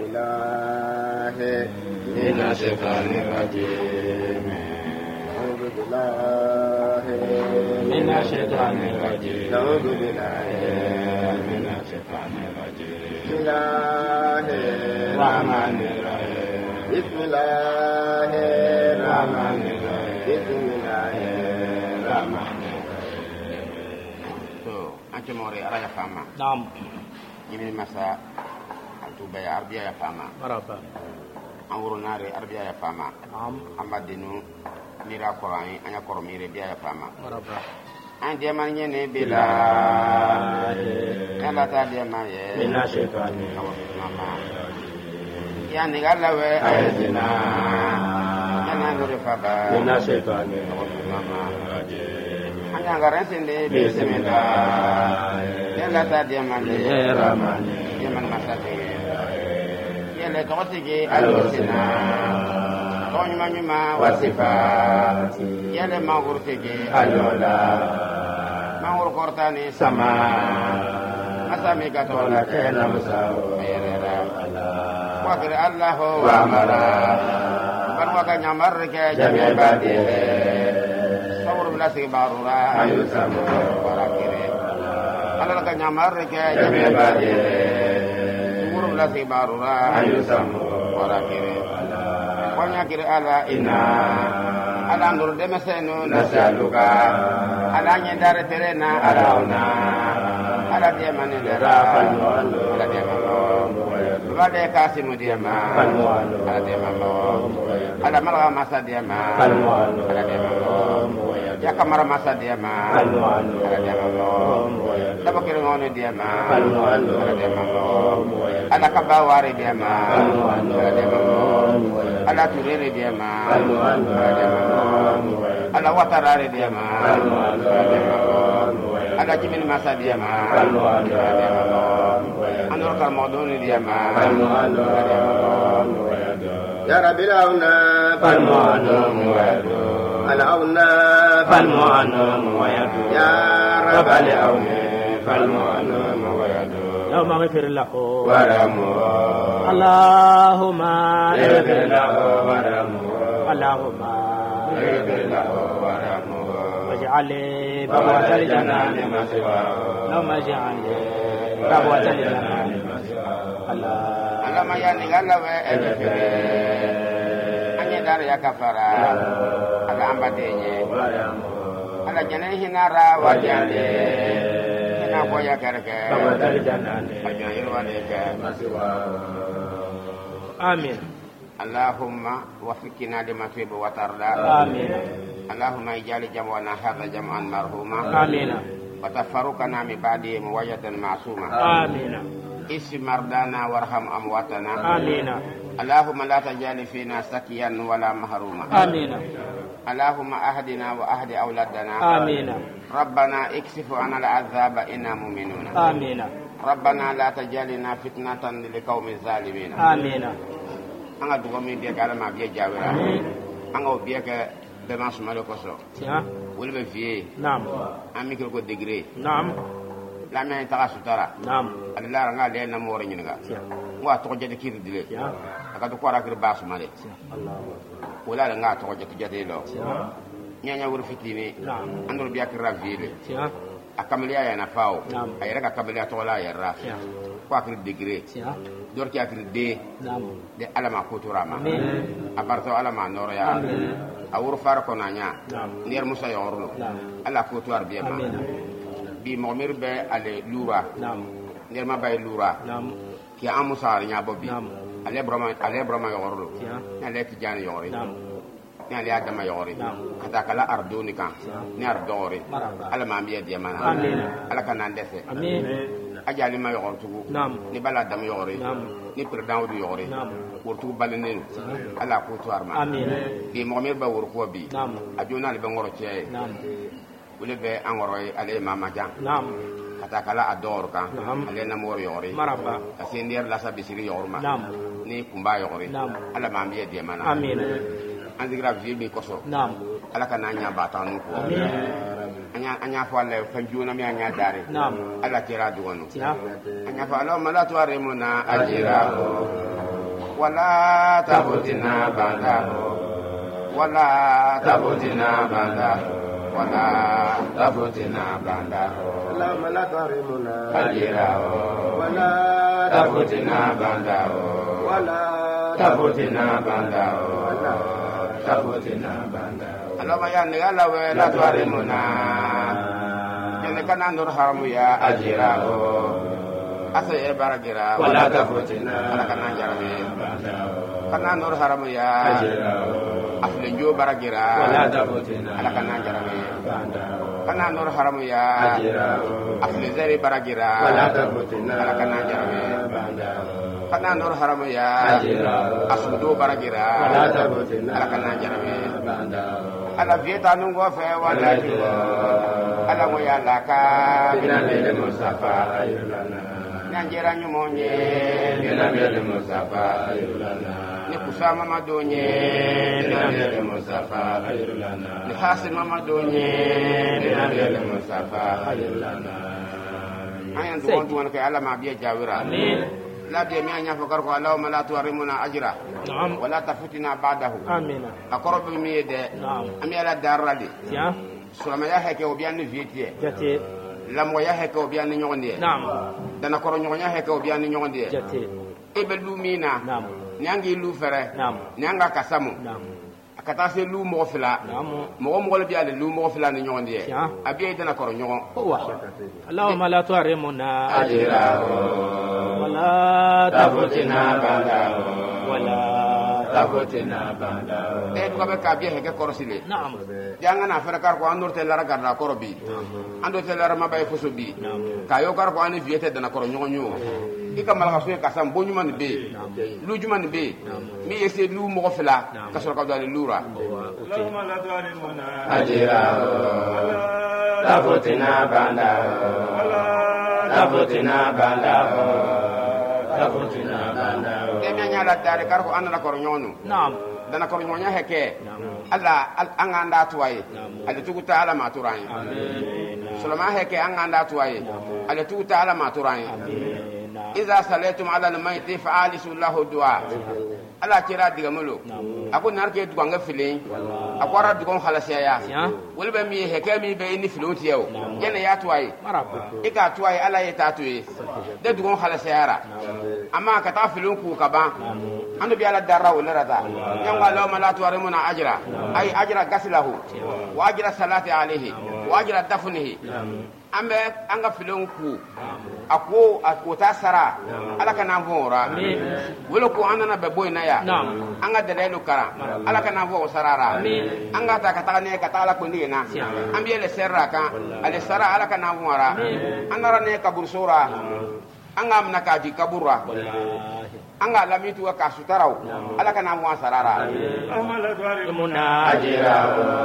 بالله من الشيطان الرجيم أعوذ بالله من الشيطان الرجيم أعوذ بالله من الشيطان الرجيم بسم الله الرحمن الرحيم بسم الله الرحمن الرحيم بسم الله الرحمن الرحيم. أنت موري أرايا فاما. نعم. يمين مساء التوبة أربيا يا فاما. مرحبا. أمور ناري أربيا يا فاما. نعم. أما دينو ميرا قراني أنا كرميري بيا يا فاما. مرحبا. أنت من يني بلا ألا تادي ما يه من الشيطان يعني قال له أيدنا أنا نور فبا من الشيطان أنا غرسين دي بسم الله ألا تادي ما يه رحمن يمن مساتي يلا توتيجي ألوسنا كون ما وصفات يلا ما غرتيجي ألولا مangur kortani sama asami katola kena musau mayera Allah wakir Allah wa mara ban waka nyamar ke jami badi sawur bilasi barura ayu samu warakire Allah ka nyamar ke jami badi sawur bilasi barura ayu samu warakire wanya kire ala inna ala ndur demesenu nasaluka ala nyendare terena ala dia mane dara ala dia mamo bade kasimu dia ma ala dia mamo ala malga masa dia ma ala dia mamo ya kamara masa dia ma ala dia mamo daba kire ngone dia ma ala dia mamo ala kabawari dia ma ala dia mamo ala turere dia ma ala dia mamo ala watarare dia ma ala jimin masa dia ma anor kalmodoni dia ma يا رب الأونا فالمعلوم ويدو الأونا فالمعلوم ويدو يا رب الأوم فالمعلوم ويدو يوم اغفر له ورمو اللهم اغفر له ورمو اللهم اغفر له ورمو واجعل لي بوابة بوابة الجنان الجنة مسواه اللهم اجعل لي بوابة الجنة الله alama yani gala we efere anye dar ya kafara ala ambadenye ala jane hinara wajale hina boya karke بوابة الجنة ajna yirwane ke آمين اللهم وفقنا لما تحب وترضى آمين اللهم اجعل جمعنا هذا جمعا مرحوما آمين وتفرقنا من بعده موجة معصوما آمين اسم مرضانا وارحم امواتنا آمين اللهم لا تجعل فينا سكيا ولا محروما آمين اللهم اهدنا واهد اولادنا آمين ربنا اكشف عنا العذاب انا مؤمنون آمين ربنا لا تجعلنا فتنة للقوم الظالمين آمين anga dugo min be kala ma biya jawira anga o biya ka be ma suma ko so tiens wol be vie نعم ami ko degré نعم la men ta sutara نعم Allah nga le na mo wor nyinga tiens wa to jede kir dile tiens aka to kwara kir ba suma le الله wala nga to jede lo tiens nyanya wor fitini نعم andor biya kir ravile tiens akamliya ya na fao نعم ayra ka kamliya to la ya ra tiens kwa kir degré tiens dor ki akir de نعم de alama ko to rama آمين aparto alama noro ya awur far ko nanya نعم nder musa yorlo نعم ala ko to arbiya ma آمين bi momir be ale lura نعم nder ma bay lura نعم ki amusa nya bobbi نعم ale broma yorlo tiens ale ki jan yori نعم ni ale adama yori نعم kata kala ardoni kan ni ardori مرحبا ala ma biya dia mana آمين ala kan ndese آمين ajali ma yor tugu نعم ni bala dam yori نعم ni president du yori نعم wurtu balenen ala ko to arma آمين bi momir ba wur ko bi نعم ajuna le be ngoro che نعم wule be angoro ale mama jang نعم kata kala ador kan نعم ale na mor yori مرحبا asendir la sabisiri yorma نعم ni kumba yori نعم ala ma biya dia mana آمين andigra vie be koso نعم ala kana nya batanu ko آمين anya fa le fanjuna mi anya dare نعم ala kira duwanu tiens anya fa ala mala to are mona ajira wala tafutina bandaho wala tafutina bandaho wala tafutina bandaho اللهم لا تحرمنا أجره ولا tafutina bandaho ولا tafutina bandaho tafutina bandaho Allahumma ya nigala wa la tuharimuna jene kana nur haramu ya ajiraho asa e baragira wala tafutina kana jarame kana nur haramu ya ajiraho afle jo baragira wala tafutina kana jarame kana nur haramu ya ajiraho afle zari baragira wala tafutina kana jarame kana nur haramu ya ajiraho asbudu baragira wala tafutina kana jarame ala vieta nungo fe wala jiwa ala moya laka binamele mustafa ayulana nanjera nyumonye binamele mustafa ayulana ni kusama madonye binamele mustafa ayulana ni hasil mamadonye binamele mustafa ayulana ayan duwan ke ala ma biya jawira amin لا بيميا فكرك اللهم لا تحرمنا اجره نعم ولا تفتنا بعده امين اقرب ميد نعم امي على دار دي يا سلام يا هيك وبيان فيتي جاتي لم ويا هيك وبيان نيوندي نعم دنا كورو نيوnya هيك وبيان نيوندي جاتي ابلو مينا نعم نيانغي لو فره نعم نيانغا كاسامو نعم akata se lu mo fila mo mo le biale lu mo fila ni nyonde abi dana koro nyon wa Allahumma la tuharimuna ajira wala tafutina banda wala tafutina banda e ko be ka bi he ke korosile na'am janga na fere kar ko andor te lara garda koro bi ando te lara mabay foso bi ka yo kar ko ani viete dana koro nyonyo ika malaka suye kasam bo nyuma ni be lu juma ni be mi yese lu mo fila ka so ka dale lura ajira tafutina banda tafutina banda tafutina banda e nya la dare kar ko anna ko nyonu naam dana ko nyonya heke alla anganda tuwaye alle tuguta ala maturai amin sulama heke anganda tuwaye alle tuguta ala maturai amin إذا صليتم على الميت فعالسوا له الدعاء ala kira diga mulo ako narke duga nga filin akwara duga khalasaya wala be mi heke mi be ni filoti yaw yana ya tuwai ika tuwai ala ya tatuye de duga khalasaya amma ka ta filin ku ka ba ando bi ala darra wala rada nyanga law ma la tuwarimuna ajra ay ajra gasilahu wa ajra salati alayhi wa ajra dafnihi ambe anga filin ku ako ta sara ala kana vora wala ko anana be boy na ya anga dalelu kara ala kana vo sarara anga ta kata ne kata ala ko ni na ambiye le serra kan ale sara ala kana vora anara ne kabur sura anga amna ka di kabura anga lamitu ka sutarau ala kana vo sarara muna ajira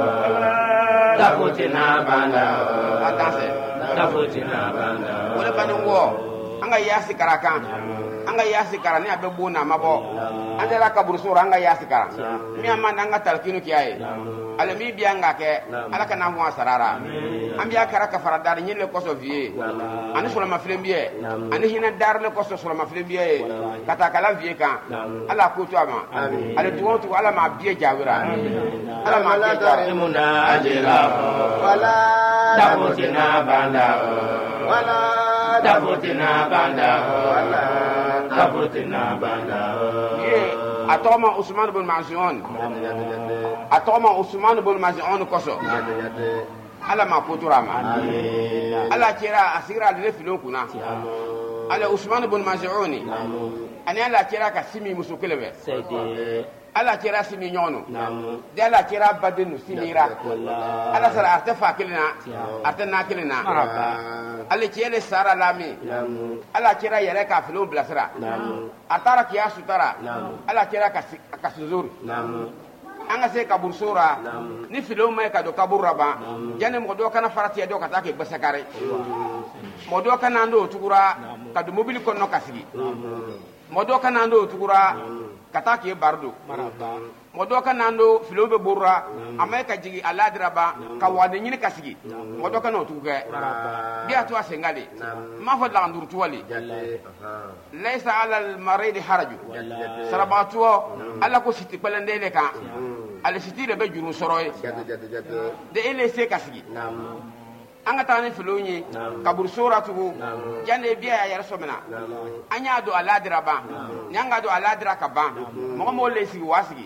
tafutina banda atase tafutina banda wala banungo anga yasi karakan anga yasi karani abe bona mabo andela kabur sura anga yasi kara mi amanda anga talkinu kiyaye ale mi bianga ke ala kana mo sarara ambiya kara ka faradar nyile koso vie ani sura maflembiye ani hina dar le koso sura maflembiye kata kala vie kan ala ko to ama ale tuwo to ala ma biye jawira ala ma biye jawira ajira wala tafutina banda wala tafutina banda wala tafutina banda atoma Usman bin Maz'un atoma Usman bin Maz'un koso ala ma kuturama ala kira asira de filon kuna ala Usman bin Maz'un ani ala kira ka simi musukelebe ala kira simi nyono de ala kira badenu simira ala sara artefa kilina artena kilina ala kiyele sara lami ala kira yere ka filon blasra atara kiya sutara ala kira ka suzur anga se kabur sura ni filon mai ka do kabur raba jane mo do kana farati do kata ke basakare mo do kana ndo tugura ka do mobile konno kasigi mo do kana ndo tugura kata ke bardo modo ka nando filo be burra amay ka jigi aladira ba ka wade nyini kasigi modo ka no tuge biya to asengale ma fa la ndur tuwali laysa ala al marid haraju sarabatu alla ko siti pelendele ka ala siti de be juru soroy de ele se kasigi anga tane filonye kabur suratu jande biya ya rasomena anya do aladira ba nyanga do aladira ka ba mo lesi wasigi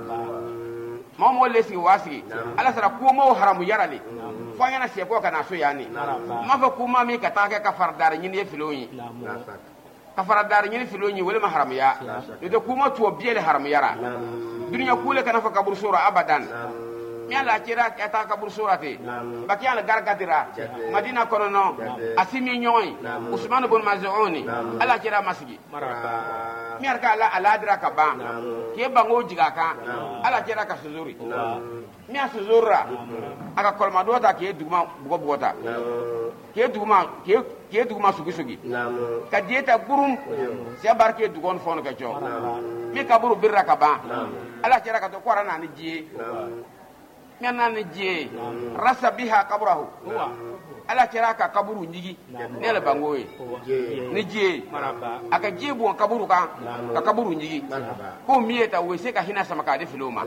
mo lesi wasigi ala sara ko mo haramu yarali fanya na se ko kana so yani ma fa kuma mi ka ta ka fardar nyini filonye ka fardar nyini filonye wala ma haramu ya do kuma to biele haramu yara dunya kule kana fa kabur sura abadan miala kira eta kabur surati bakiala gargatira madina konono asimi nyoy usman ibn maz'uni ala kira masigi miar ka ala adra ka ba ke bango jiga ka ala kira ka suzuri miya suzurra aka kolma dota ke duguma bugo bugota ke duguma sugi ka dieta gurum se barke dugon fon ka jo mi kaburu birra ka ba ala kira ka to korana ni ji nyana ni je rasa biha kabrahu ala kira ka kaburu nyigi ne la bangoye ni je aka je bu kaburu ka kaburu nyigi ko mieta we se ka hina sama ka de filoma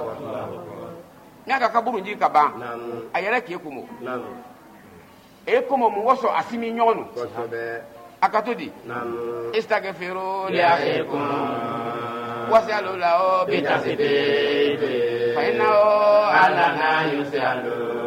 nyaka kaburu nyigi ka ba ayara ke kumo e kumo mu woso asimi nyonu akatodi istaghfiru li akhikum wasalu lahu bitasbih فإنه علنا يسأل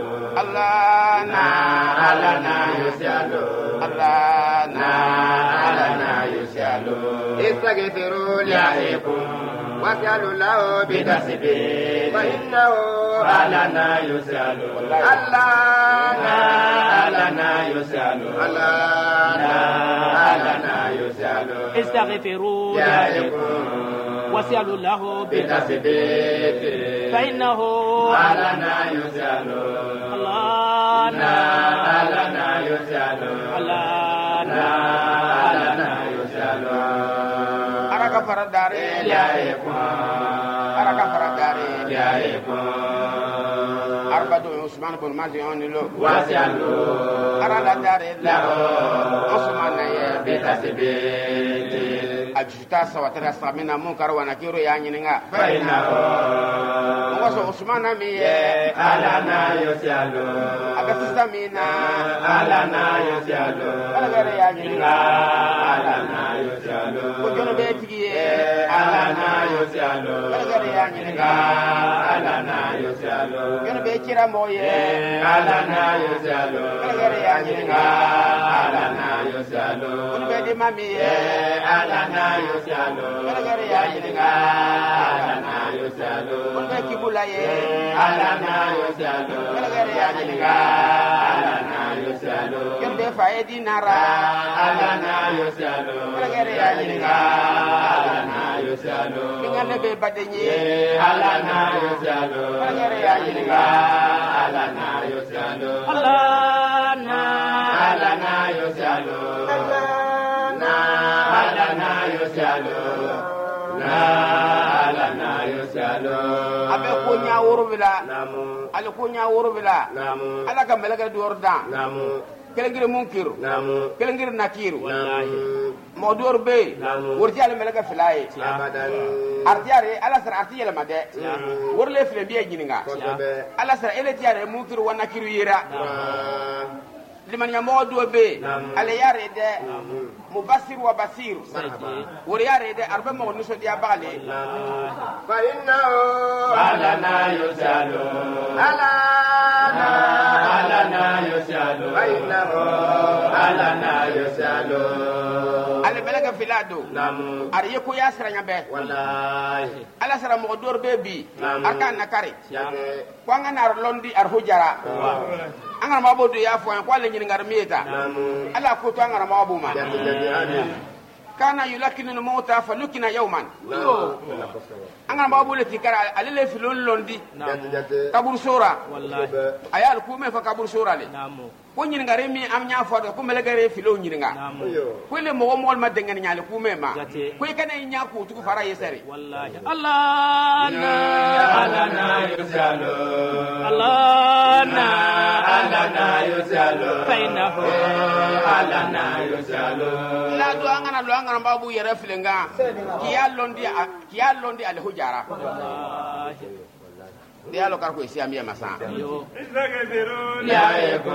الله علنا يسأل الله علنا يسأل استغفروا لأخيكم واسألوا له بتسبيح فإنه علنا يسأل الله علنا يسأل الله علنا يسأل استغفروا لأخيكم واسألوا له بتسبيح فإنه علنا يسأل الله علنا يسأل الله علنا يسأل أراك فرداري لأيكم أراك فرداري لأيكم أربعة عثمان بن مازيون له واسألوا أراك داري له عثمان بتسبيح ajuta sawatara samina munkar wa nakiru ya nyininga faina ngoso usmana miye alana yosialo agatistamina alana yosialo alagare ya nyininga alana yosialo kojono betiye alana yosialo alagare ya nyininga alana yosialo kojono bekira moye alana yosialo alagare ya nyininga alana yosialo kojono bedi mamiye alana yusalo alagare ya yinga alana yusalo kunbe kibulaye alana yusalo alagare ya yinga alana yusalo kende faedi nara alana yusalo alagare ya yinga alana yusalo ngane be badenye alana yusalo alagare ya yinga alana yusalo alana alana yusalo alana yusalo alana yusalo abe kunya wurubila namu ale kunya wurubila namu ala ka melaga dorda namu kelengir munkir namu kelengir nakir wallahi modor be wurti ale melaga filaye abadan artiare ala sar artiyele made wurle file biye gininga ala sar ele tiare munkir wa nakir yira liman yamodo be ale yare de mubasir wa basir wor yare de arba mo nuso dia bale fa innahu alana yusalu alana yusalu fa innahu alana yusalu ale belaga filado ari yeko yasra nyabe wallahi ala sara mo dor be bi arkan nakari kwanga nar londi ar hujara angara mabodo ya fo kwa le ngar mieta ala ko to angara mabu man kana yulakinu mauta falukina yawman angara mabu le tikara alele filon londi kabur sura wallahi ayal ku me fa kabur sura le ko nyingare mi am nya fodo ko melegare filo nyinga ko le mo mo ma dengen nyaale ku mema ko kana nya ko tu fara yesari wallahi Allah na ala na yusalu Allah na ala na yusalu fainahu ala na yusalu la do angana babu yere filenga kiya londi al hujara dia lo karko isi ambia masa ya eko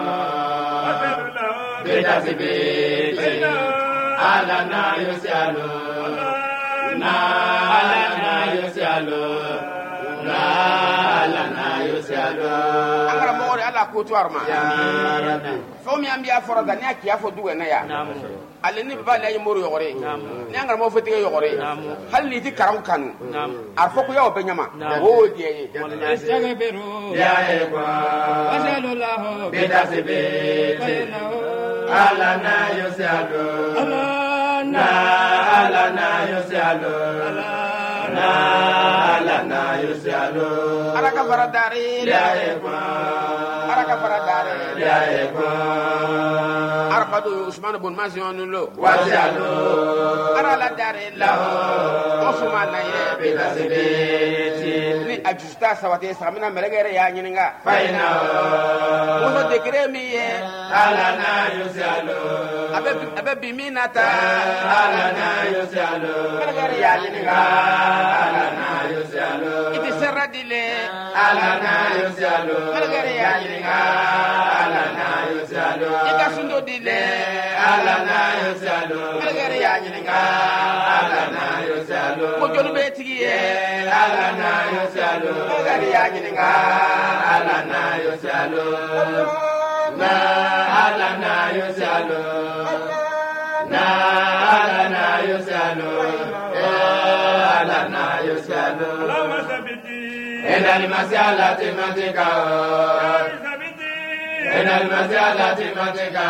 beta sibi ala na yusalu na ala na yusalu na ala na yusalu angara mo ala ko to arma ya rabbi fo mi ambia foro da ne kiya fo duwe na ya ale ni baba lay moro yogore ni angara mo fete yogore hal ni ti karam kanu arfo ko yaw be nyama o dieye astaghfiru ya eko wasallallahu beta sibi ala na yusalu na ala na yusalu na ala na yusalu araka faradare ya eko araka faradare ya eko arfadu usman ibn mazion lo wasalu ara la dare la osman na ye beta sibi ni ajusta sawate samina melegere ya nyininga faina wono dekre mi ye ala na yusalu abe biminata ala na yusalu melegere ya nyininga ala na yusalu iti serradile ala na yusalu melegere ya nyininga ala na yusalu ika sundo dile ala na yusalu melegere ya nyininga ala na yusalu ko jolu be tigiye ala na yusalu melegere ya nyininga ala na yusalu na ala na yusalu na ala na yusalu ala na yusalu ena limasalati matika ena limasalati matika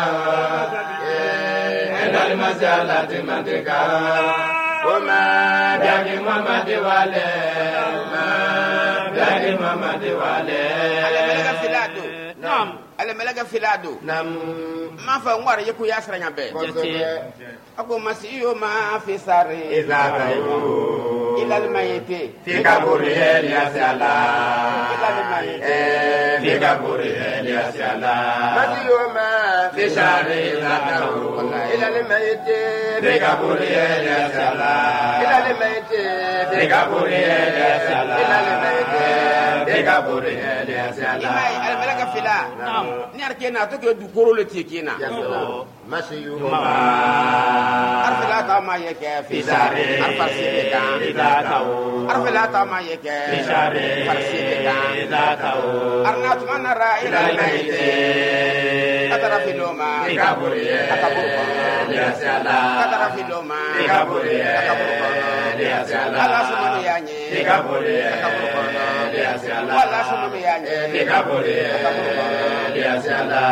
ena limasalati matika Oma biagi mama diwale biagi mama diwale melega filado nam ale melega filado nam ma fa ngwara yeku yasra nyabe jati ako masiyo ma fi sari izatayu ila almayiti fika buri eliasala ila almayiti fika buri eliasala masiyo ma fi shari izatayu ila almayiti fika buri eliasala ila almayiti fika buri eliasala ila almayiti fika buri eliasala imai ale melega fila nam ni arke na to ke du koro le tikina masiyo arfila ta ma yeke fi Fisare, arfarsi ka izatayu arfila ta ma yeke Fisare, farsi ka izatayu arna tuma ra ila almayiti katara filoma fika buri eliasala katara filoma fika buri eliasala ala sunu yanye fika buri eliasala wala sunu yanye fika buri eliasala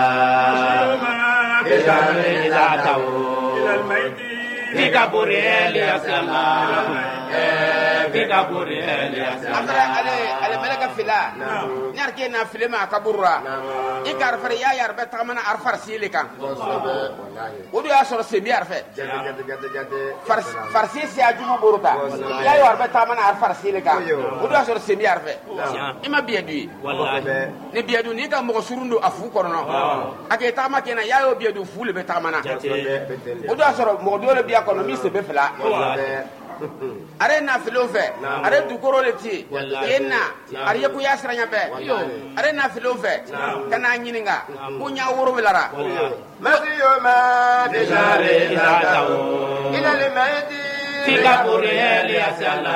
fisare izatayu fika buri eliasala fika buri eliasala amra ale melega fila nyar ke na filema kaburra ikar far ya yar be tamana arfar silika odu ya soro semi arfe farsi si ajumu buruta ya yar be tamana arfar silika odu ya soro semi arfe ima biedu wallahi ni biedu ni ka mo surundo afu korno ake tama kena ya yo biedu fule be tamana odu ya soro mo dole biya kono mi se be fila are na filo fe are du koro le ti enna are yeku yasra nya be are na filo fe kana nyininga kunya woro belara masiyo ma fisare izatayu ila le maiti fika buri eliasala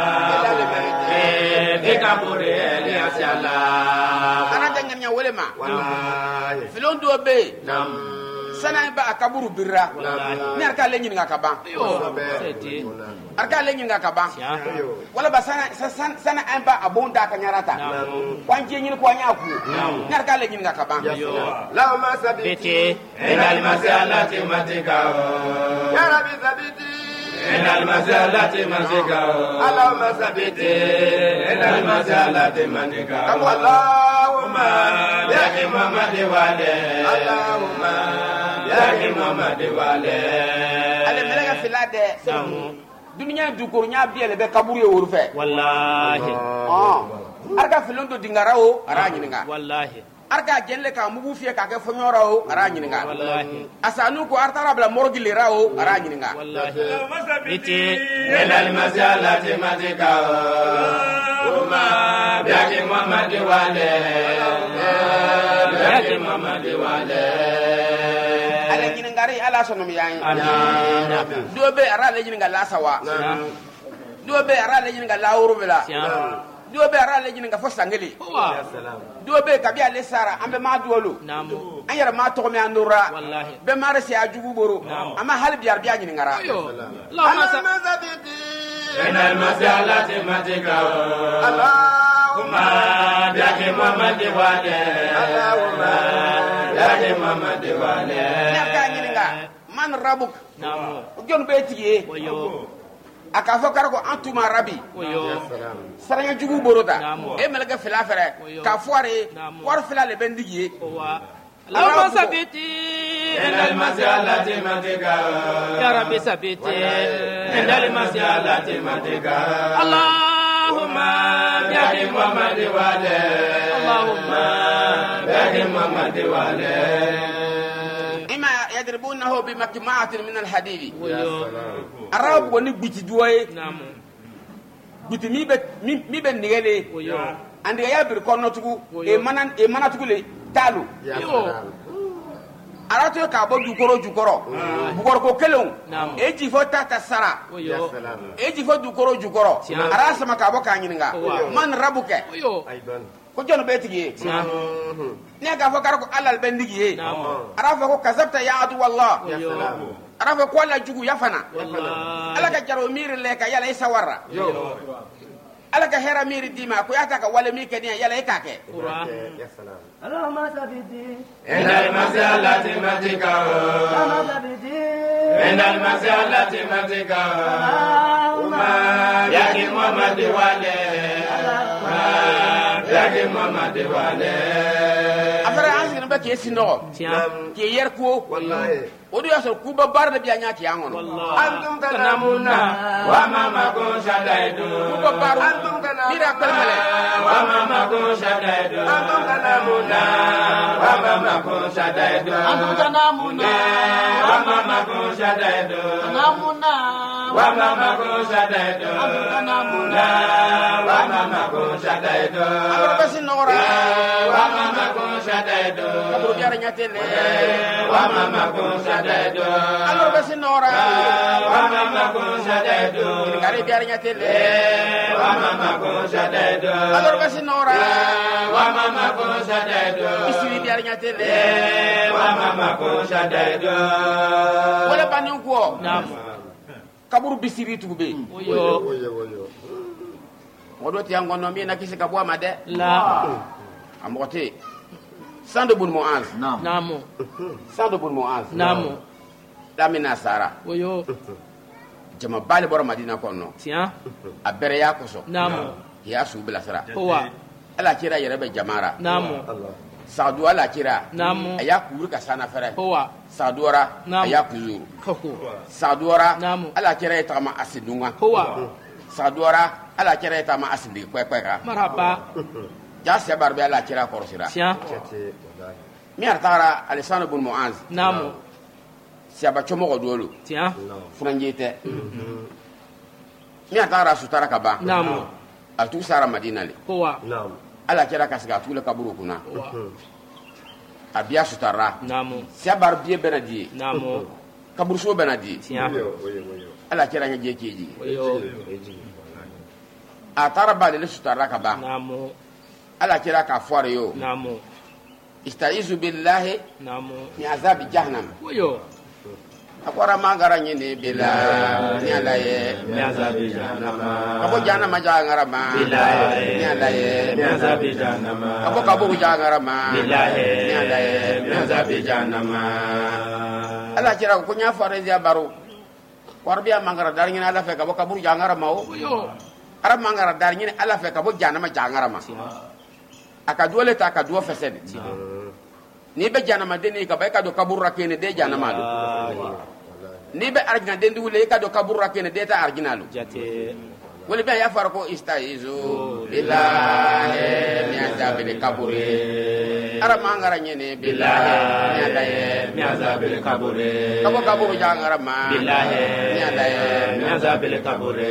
fika buri eliasala ana jangan nya wole ma wallahi filo do be nam sana ba akaburu birra ni arka le nyininga kaban seti arka le nyininga kaban ya wala ba sana an ba abonda kanyarata kwanje nyin ko anya ku ni arka le nyininga kaban la ma sabiti beti ena limasalati matika ya rabbi sabiti ena limasalati matika Allahumma sabiti ena limasalati matika Allahumma yaki Muhammad wale Allahumma yaki Muhammad wale ale melega filade dunya dukuru nya biele be kaburu e woru fe wallahi arka filondo dingarawo ara nyininga wallahi arka genle ka mubu fiye ka ke fonyorawo ara nyininga wallahi asanu ko artara bla morgilirawo ara nyininga wallahi ite elal masalati matika uma yaki Muhammad wale yaki Muhammad wale ale nyiningari ala sonom yayi amin dobe ara le nyininga lasawa dobe ara le nyininga lawru bela dobe ara le nyininga fo sangeli dobe kabi ale sara ambe ma duwolu namu an yara ma to me andura wallahi be mare si ajugu boro ama hal biyar biya nyiningara Allahumma elal masalati matika Allahumma yaki Muhammad wale Allahumma yaki Muhammad wale naka nyininga man rabuk namu jon be tiye wayo aka fo karko antuma rabi wayo saranya jugu borota Namu. e melga fila fere Oyo. ka foire Namu. war fila le bendigiye wa Allahumma sabiti elal masalati matika ya rabbi sabiti elal masalati matika Allahumma yaki Muhammad wale Allahumma yaki Muhammad wale ima yadribunahu bi makma'atin min al-hadid wayo arab woni biti duwaye namu biti mi be nigele wayo andi ya bir konno tugu Oyo. e mana tugu le talu yo arato ka bo jukoro bugor ko kelon Naam. e ji fo tata sara wayo e ji fo jukoro Siya. ara sama ka bo ka nyinga Owa. man rabuke wayo ko jono be tigi ne ka fo kar ko alal bendigi namu ara fo ko kazabta ya adu wallah wayo ara fo ko la jugu yafana wallahi ala ka jaro miri le ka yala isa warra ala ka hera miri dima ko yata ka wala mi ke dia yala ikake Qur'an elal masalati matika elal masalati matika yaki Muhammad wale yaki Muhammad wale afara ansin ba ke sindo tiam ke yer ko o do yaso ku ba bar na biya nya ki angon antum tanamuna wa mama kun shadaidu ku ba bar mira kalmale wa mama kun shadaidu antum tanamuna wa mama kun shadaidu antum tanamuna wa mama kun shadaidu tanamuna wa mama kun shadaidu antum tanamuna wa mama kun shadaidu agro ba sin nora wa mama kun shadaidu kaburu biara nya tele wa mama kun shadaidu agro ba sin nora wa mama kun shadaidu ngari biara nya tele wa mama kun shadaidu agro ba sin nora wa mama kun shadaidu isiri biara nya tele wa mama kun shadaidu wala banin ko namu kaburu bisiri tugube wayo wodo ti angon no mi na kisi ka bo amade la amote sando bun muaz namu sando bun muaz namu damina sara wayo jama bali boro madina konno tiam a bere ya koso namu ya su bila sara wa ala kira yere be jamara namu sadu ala kira namu aya kuru ka sana fere wa saduora Naam. aya kuzuru koko saduora Naam. ala kira eta ma asidunga wa saduora ala kira eta ma asindi kwekwe ka marhaba ja se barbe ala kira korosira tiam mi artara alisana bun muaz namu si aba chomo ko dolu tiam franjete mi artara sutara ka ba namu atu sara madina le wa ala kira ka siga tule kaburu kuna wa abia sutara namu si abar bie benadi namu kaburu so benadi tiam ala kira nya je keji wayo atara ba le sutara ka ba namu ala kira ka fore yo namu istaizu billahi namu min azabi jahannam wayo akwara mangara nyine bila ni alaye mi azabi jahannama abo jahannama jangara ma Billahi. ni alaye mi azabi jahannama abo kabo jangara ma billahi ni alaye mi azabi jahannama ala kira ko nya fare dia baru warbiya mangara dar nyine ala fe kabo kaburu jangara ma o wayo arab mangara dar nyine ala fe kabo jahannama jangara ma aka dole ta ka do fesede ni be janama deni ka bay ka do kabura kene de janama do ni be argina dendi wule ka do kabura kene de ta arginalu jate wala be ya far ko istaizu billahi mi azabil kaburi ara mangara nyene billahi mi adaye mi azabil kabure kabo kaburu jangara ma billahi mi adaye mi azabil kabure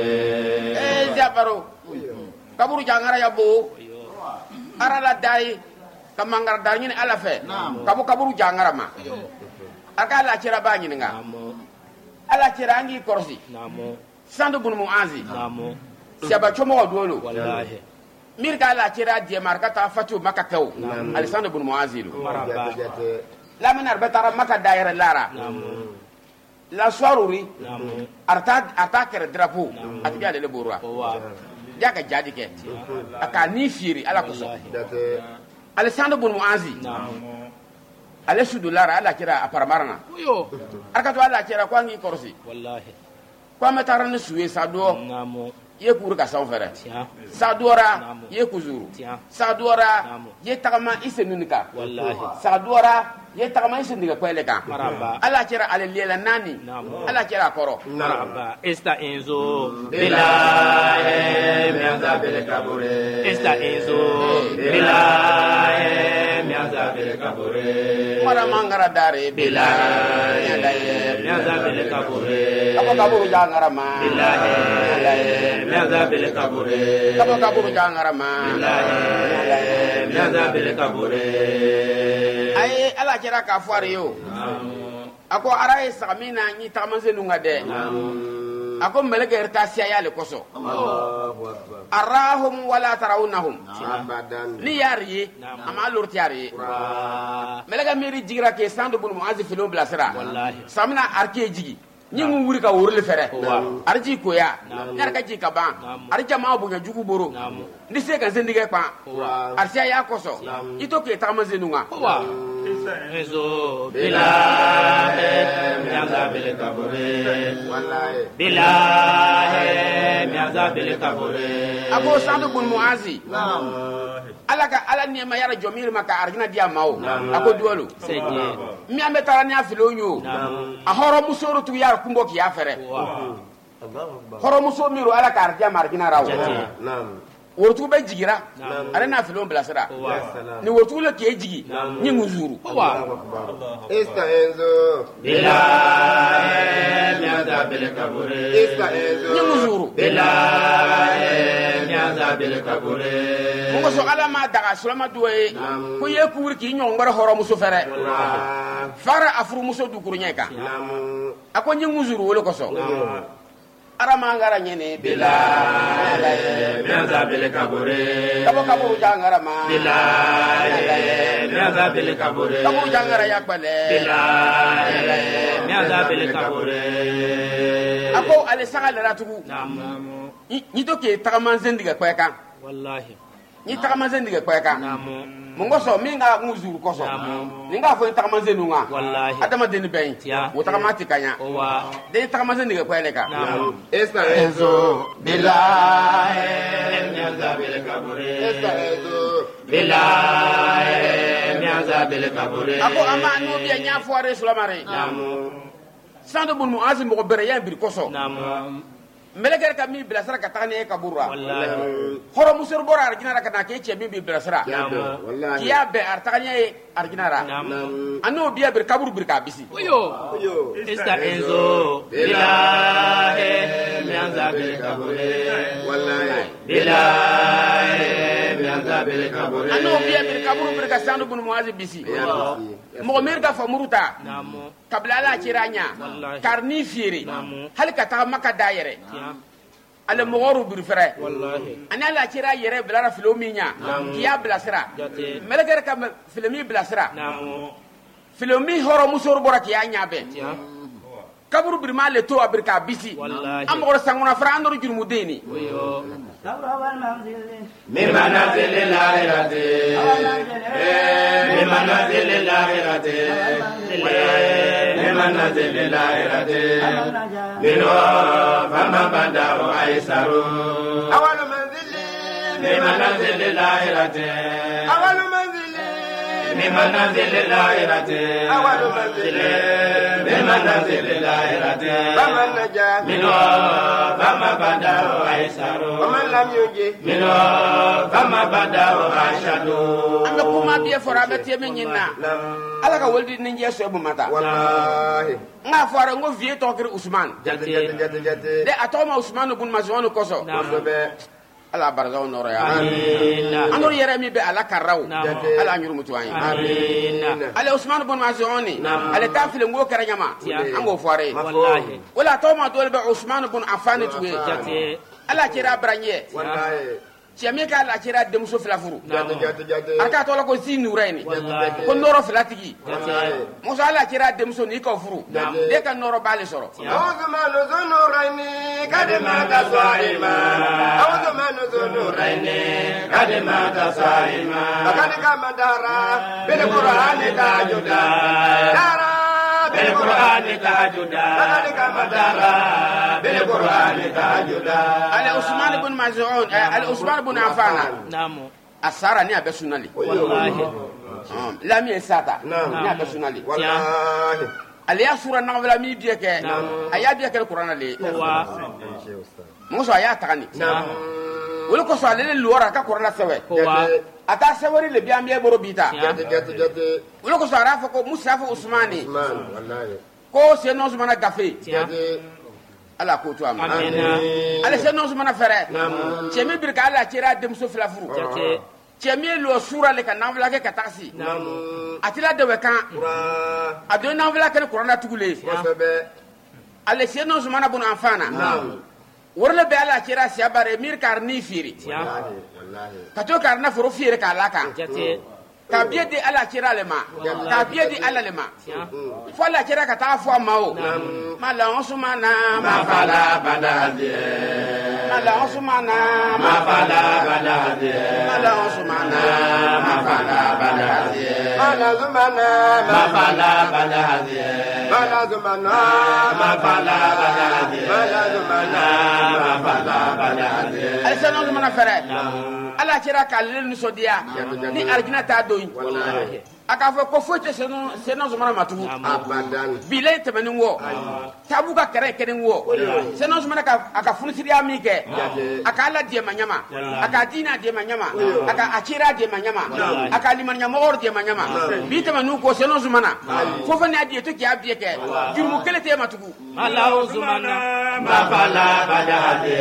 jabaro kaburu jangara ya bo ara la dai kamangara dar nyene ala fe kabo kaburu jangara ma aka la cira ba nyine nga ala cira ngi korsi namo sandu bun muazi namo saba chomo dolo wallahi mirka la cira die marka ta fatu maka kaw al sandu bun muazi lo maraba la manar betara maka daire lara namo la soiruri namo arta kere drapeau atbiya le borwa wa jaka jadi ke aka ni firi ala kuso Date. al sandu bun muazi namo ale sudu lara ala cira aparmarna yo aka to ala cira kwangi korsi wallahi kwa metara ni suwe sado namo ye kuru ka san fere tiens sadora ye kuzuru tiens sadora ye tagama isenunika wallahi sadora ye tagama isenunika kwele ka maraba ala kira ale lela nani Namu. ala kira koro maraba esta enzo billahi mi azabil kabure esta enzo billahi mi azabil kabure mara mangara dare billahi billahi mi azabil kabure kabo kaburu jangara ma billahi mi azabil kabure kabo kaburu jangara ma billahi mi azabil kabure ay ala kira ka fuare yo ako araye samina ni tagamanze nunga de ako meleke erta siya yale koso Allahu Akbar. arahum wala tarawnahum Abadan. ni yari ama lorti yari meleke miri jigira ke sandu bun muazi filon blasira wallahi samina arke jigi ni mu wuri ka worle fere Wa. arji koya nyar ka ji ka ban arja ma bunya jugu boro ni se kan sendige pa arsia ya koso ito ke tagamanze nunga wa enzo billahi mi azabil kabure Wallahi. billahi mi azabil kabure ako sandu bun muazi ala ni ma yara jomir maka argina dia mawo ako duwalu seje mi ambe tarani afilo nyo a horo musoro tu yar kumbo ki afere wa horo muso miro ala ka arja margina rawo Naam. wortu be jigira ala na afilo blasira wa ni wortu le ke jigi ni nguzuru wa Esta Enzo. billahi mi azabil kabure Esta Enzo. ni nguzuru billahi mi azabil kabure ngo so ala ma daga sulama duwe ko ye kuwir ki nyongbar horo muso fere fara afru muso du kurnyeka Naam. ako ni nguzuru wole ko so ara mangara nyene billahi mi azabil kabure kabo kaburu jangara ma billahi mi azabil kabure kaburu jangara yakbale billahi mi azabil kabure ako ale sagal ratugu namo ni to ke tagamanzen diga kweka wallahi ni tagamanzen diga kweka namo mungo so minga nguzuru koso ninga fo tagamanzen nunga wallahi adama den ben Tia. wo tagamati kanya wa den tagamanzen diga kweleka namo Esta Enzo. billahi mi azabil kabure Esta Enzo. billahi mi azabil kabure ako ama no biya nya foare sulamare sando bun muazim mo bere ya bir koso namo meleger ka mi bilasara ka tane ka burra wallahi horo musur bora arginara kana ke che mi bi bilasara namo Wallahi. kiya be artanya arginara namo anno biya bir kabur bir ka bisi yo Yo. esta enzo billahi mi azabil kabure Wallahi. billahi mi azabil kabure anno biya bir kabur bir ka sando bun muazim bisi mo mer ga famuruta namo kabla la kiranya Wallahi. karni fiere Namu. hal ka ta maka daire tiens ale mogoru bir fere wallahi ana la kira yere bilara filominya kiya bilasira jate meleger ka filomi bilasira namo filomi horo musor bora kiya nyabe tiens kaburu bir ma le to abir ka bisi wallahi amogor sanguna fra andor jurmu deni yo من منازل الآخرة من منازل الآخرة من منازل الآخرة منه فما بدأ أيسر أول منزل بمنازل الآخرة أول منزل بمنازل الآخرة أول منزل بمنازل الآخرة فمن نجا منه فما بدأ أيسر ومن لم ينجي منه فما بدأ أشد anga kuma biye fora be teme nyina ala ka woldi ni yeso bu mata والله nga fora ngo vie to kir Usman جد جد جد جد de atoma Usman ibn Maz'un koso ala barza onoro ya آمين anor yere mi be ala karaw نعم. ala nyur mutuwani آمين ala Usman ibn Maz'un ala tafile ngo kara nyama Yeah. ango foare والله wala atoma dole be Usman ibn Affan tuwe جاتي ala kira branye والله chemi ka ala kira demso filafuru جد جد جد aka tola ko zinuraini والله ko noro filatigi جاتي musa ala kira demso ni ka furu de ka noro bale soro عثمان ذو النورين قد مات صائما عثمان ذو النورين قد مات صائما فقد قام دارا بالقرآن تاجدا دارا بالقرآن تهجدا فقد قام دارا بالقرآن تاجدا ala Usman ibn Maz'un ala Usman ibn Affan نعم asara ni abe sunali والله la mi sata Naam. ni abe sunali والله ali ya sura na wala mi biye ke aya biye ke Qur'an le هو musa aya tagani نعم wala ko so ale luora ka Qur'an sewe هو ata sewari le biya mi boro bita جد جد جد wala ko so arafa ko musa fa Usmani عثمان والله ko se no zumana gafe تيا جد ala ko to am آمين ala se no zumana fere نعم chemi birka ala kira demso filafuru جاتي chemi lo sura le ka nawla ke katasi نعم atila de we kan قرآن ado nawla ke Qur'an tugule وسبه ale se no zumana bun Affan نعم worle be ala kira siabare mir kar ni firi تيا والله kato kar na foro firi ka ala kan جاتي ka biye di ala kira le ma ka biye di ala le ma تيا fo ala kira ka ta fo ma o ma la Usmana ma fala بدادي ma la Usmana ما فلا بدادي ma la Usmana ma fala بدادي أنا زمانا ما فلا بدادي أنا زمانا ما فلا بدادي أنا زمانا ما فلا بدادي ale se no zumana fere ala kira ka le ni sodia ni arjina ta doyi والله aka fo ko fote se no zumana matugu أبدا bile temeni wo tabu ka kere kene wo se no zumana ka aka funisiriya mi ke aka ala die manyama aka dina die manyama aka akira die manyama aka liman nyama or die manyama bi temenu ko se no zumana fo fa ni adie to ki abie ke jumu kele te matugu ما له زمانا ما فلا بدادي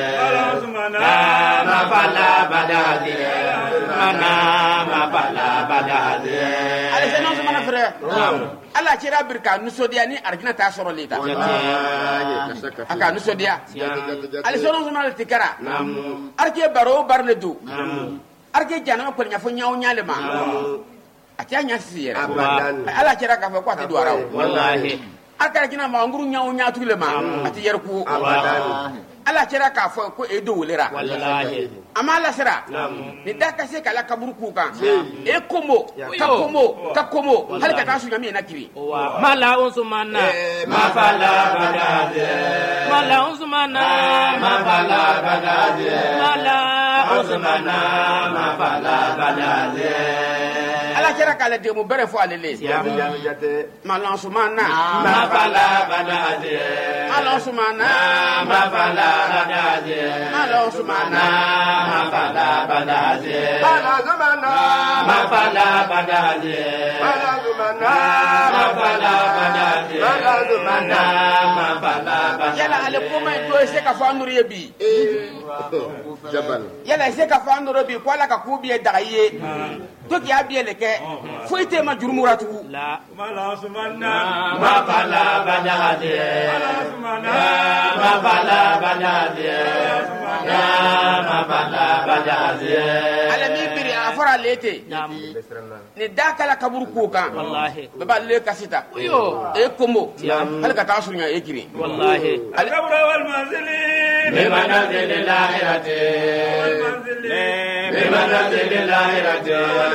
ما فلا بدادي ما فلا بدادي ale se no zumana fere ala kira birka nusodia ni arjina ta soro lita والله تشكى aka nusodia جد جد جد ale se no zumana tikara arke baro barle du arke jana ko nya fo nyaaw nyaale ma ati anya siyere أبدا ala kira ka fo ko ati duara والله aka kina ma nguru nyaaw nyaatu le ma ati yer ku أبدا ala kira ka fo ko edo wolera والله ama ala sira ni daka se kala kaburu ku kan e komo ka komo hal ka tasu nyami na kiri ما له زمانا ما فلا بدادي ما له زمانا ما فلا بدادي ما له زمانا ما فلا بدادي ala kira kala de mo bere fo alele جد جد malansumana ما فلا بدادي malansumana ما فلا بدادي malansumana ما فلا بدادي أنا زمانا ما فلا بدادي أنا زمانا ما فلا بدادي أنا زمانا ما فلا بدادي yala ale koma to se ka fa nuru yebi جبل yala se ka fa nuru bi ko ala ka ku biye daga ye to ki abiye le ke fo ite ma jurumura tugu لا Malasumana, ما فلا بدادي ما فلا بدادي ما فلا بدادي ala mi biri a fara lete نعم ni da kala kaburu ku kan والله be ba le kasita yo e kombo hal ka ta sunya e kiri والله القبر والمنزل بمنازل الآخرة بمنازل الآخرة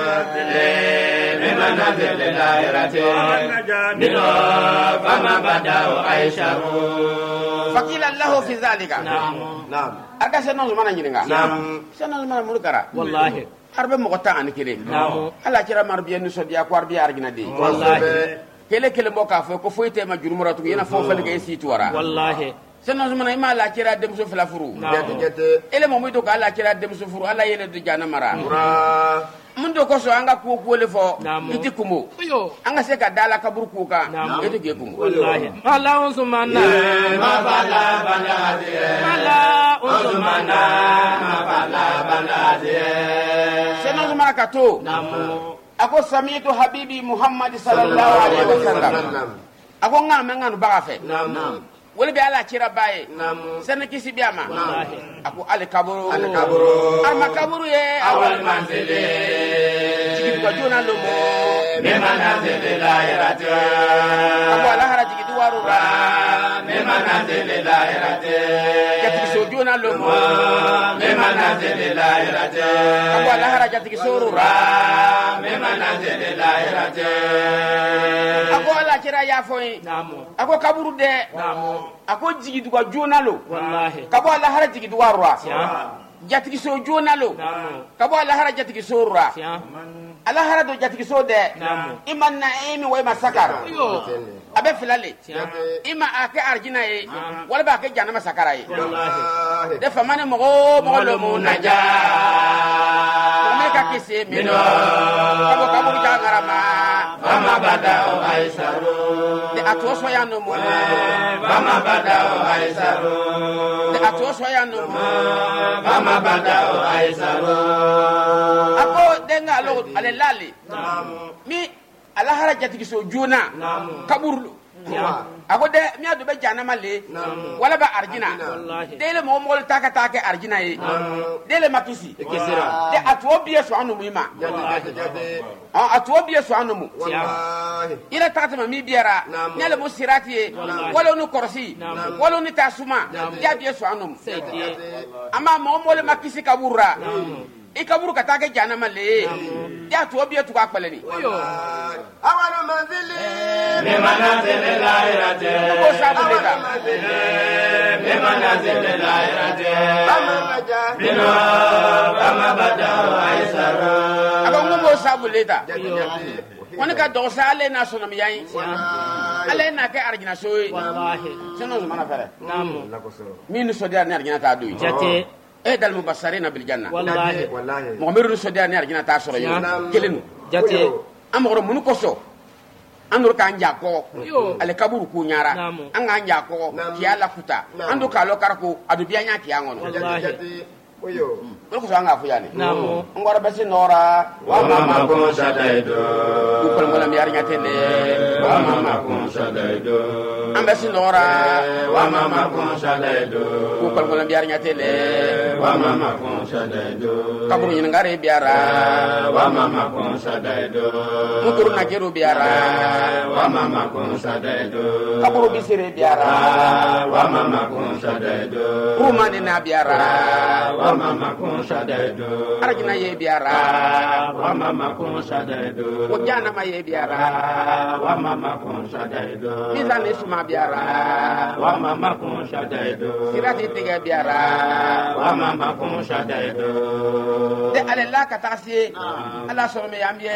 بمنازل الآخرة منه فما بدأ أيشر فقيل له في ذلك نعم أكا سنو زمان نجرنغا سنو زمان ملكرا والله harbe mo gota an kele ala kira marbiya nu sodiya ko arbiya argina de wallahi kele mo ka fo ko foyte ma jurumuratu yana fo fa liga esi tuwara wallahi seno zumana ima ala kira dem so fala furu ele mo mi do ka ala kira dem so furu ala yele do jana mara mun do ko so anga ko le fo iti kumo anga se ka dala kabur ku ka iti ke kumo wallahi mala usmana ma bala banadi mala usmana ma bala banadi seno zumana ka to ako samitu habibi muhammad sallallahu alaihi wasallam ako ngam ngam ba fe wala be ala kira baye sen kisi biama aku al kaburu arma kaburu ye awal manzili jigi ko jona lo mo be manazili la irate aku ala hara jigi duwaru ra be manazili la irate jigi so jona lo mo be manazili la irate aku ala hara jigi soru ra be manazili la irate aku ala kira ya foyi aku kaburu de ako jigi duga jonalo wallahi kabo ala hara jigi duwarwa jatigi so jonalo kabo ala hara jatigi sorra ala hara do jatigi so de iman naimi wa masakar abe filale ima ake arjina ye wala ba ke janama sakara ye wallahi de famane mo lo mo naja me ka kise mino kabo jangarama fama badao aisaru de atoswa ya no mo fama badao aisaru de atoswa ya no mo fama badao aisaru ako denga lo ale lali mi ala hara jatigi so jona kaburu ako de mi adu be janama le wala ba arjina dele mo mol taka arjina ye dele makisi de atwo biye so anu muima atwo biye so anu mu ila tatama mi biara nele mo sirati ye wala nu korsi wala ni tasuma ya biye so anu ama mo mol makisi kabura ikaburu katake janama le ya to biye to akpaleni awala manzili be manazili la irate ko sabu leta be manazili la irate amaja bino fama badao aisaru aba ngomo sabu leta woni ka do sale na sonam yayi ale na ke arjina soyi wallahi seno zumana fere namu min so dia ne arjina ta doyi jate dal mubasharina bil janna wallahi mo meru so dia ne arjina ta soro yo kelenu jate amoro mun ko so andur ka anja ko ale kaburu ku nyara anga anja ko ki ala kuta andu ka lo karako adu biya nya ki angono wallahi oyo ko so anga fu yani namu ngora besi nora wa mama ko sadaido ku ko ngola mi arnya tele wa mama ko sadaido ambesi nora wa mama ko sadaido ku ko ngola mi arnya tele wa mama ko sadaido kaburu nyin ngare biara wa mama ko sadaido muturu na jeru biara wa mama ko sadaido kaburu bisire biara wa mama ko sadaido rumani na biara wa mama ko sadaido arjina ye biara wa mama ko sadaido ko jana ma ye biara wa mama ko sadaido bizane suma biara wa mama ko sadaido sirati tiga biara wa mama ko sadaido de alella ka tasi ala so me yambiye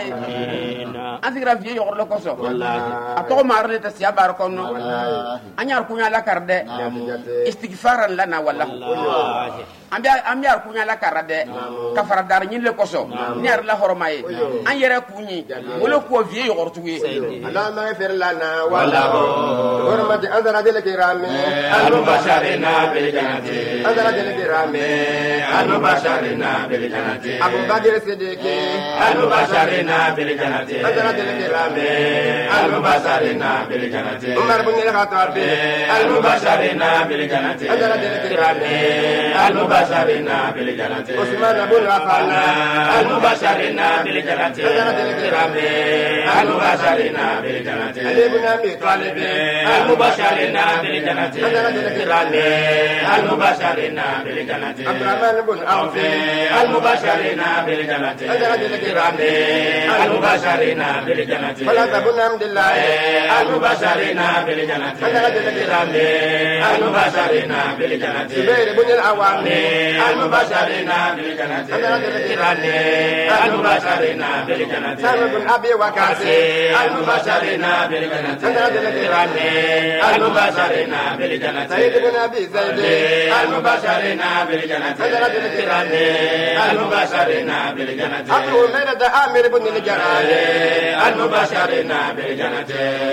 antigra vie yo lo koso wallahi ato marle ta siya bar kono anyar kunya la karde istighfaran lana wallahi ambiar kunya la karde kafara dar nyin le koso ner la hormaye an yere kunyi wala ko vie yo ortuwe ala ma fer lana wala hormati andara dele kirame al-mubasharina bil jannati andara dele kirame al-mubasharina bil jannati abu badr siddiqi al-mubasharina bil jannati andara dele kirame al-mubasharina bil jannati umar bin al-khattab al-mubasharina bil jannati andara dele kirame المبشرين بالجنة عثمان بن عفان المبشرين بالجنة الكرام المبشرين بالجنة علي بن ابي طالب المبشرين بالجنة الكرام المبشرين بالجنة عبد الرحمن بن عوف المبشرين بالجنة الكرام المبشرين بالجنة طلحة بن عبد الله المبشرين بالجنة الكرام المبشرين بالجنة زبير بن العوام المبشرين بالجنة الكرام المبشرين بالجنة سالم بن ابي وقاص المبشرين بالجنة الكرام المبشرين بالجنة سعيد بن ابي زيد المبشرين بالجنة الكرام المبشرين بالجنة ابو ميرد عامر بن الجراد المبشرين بالجنة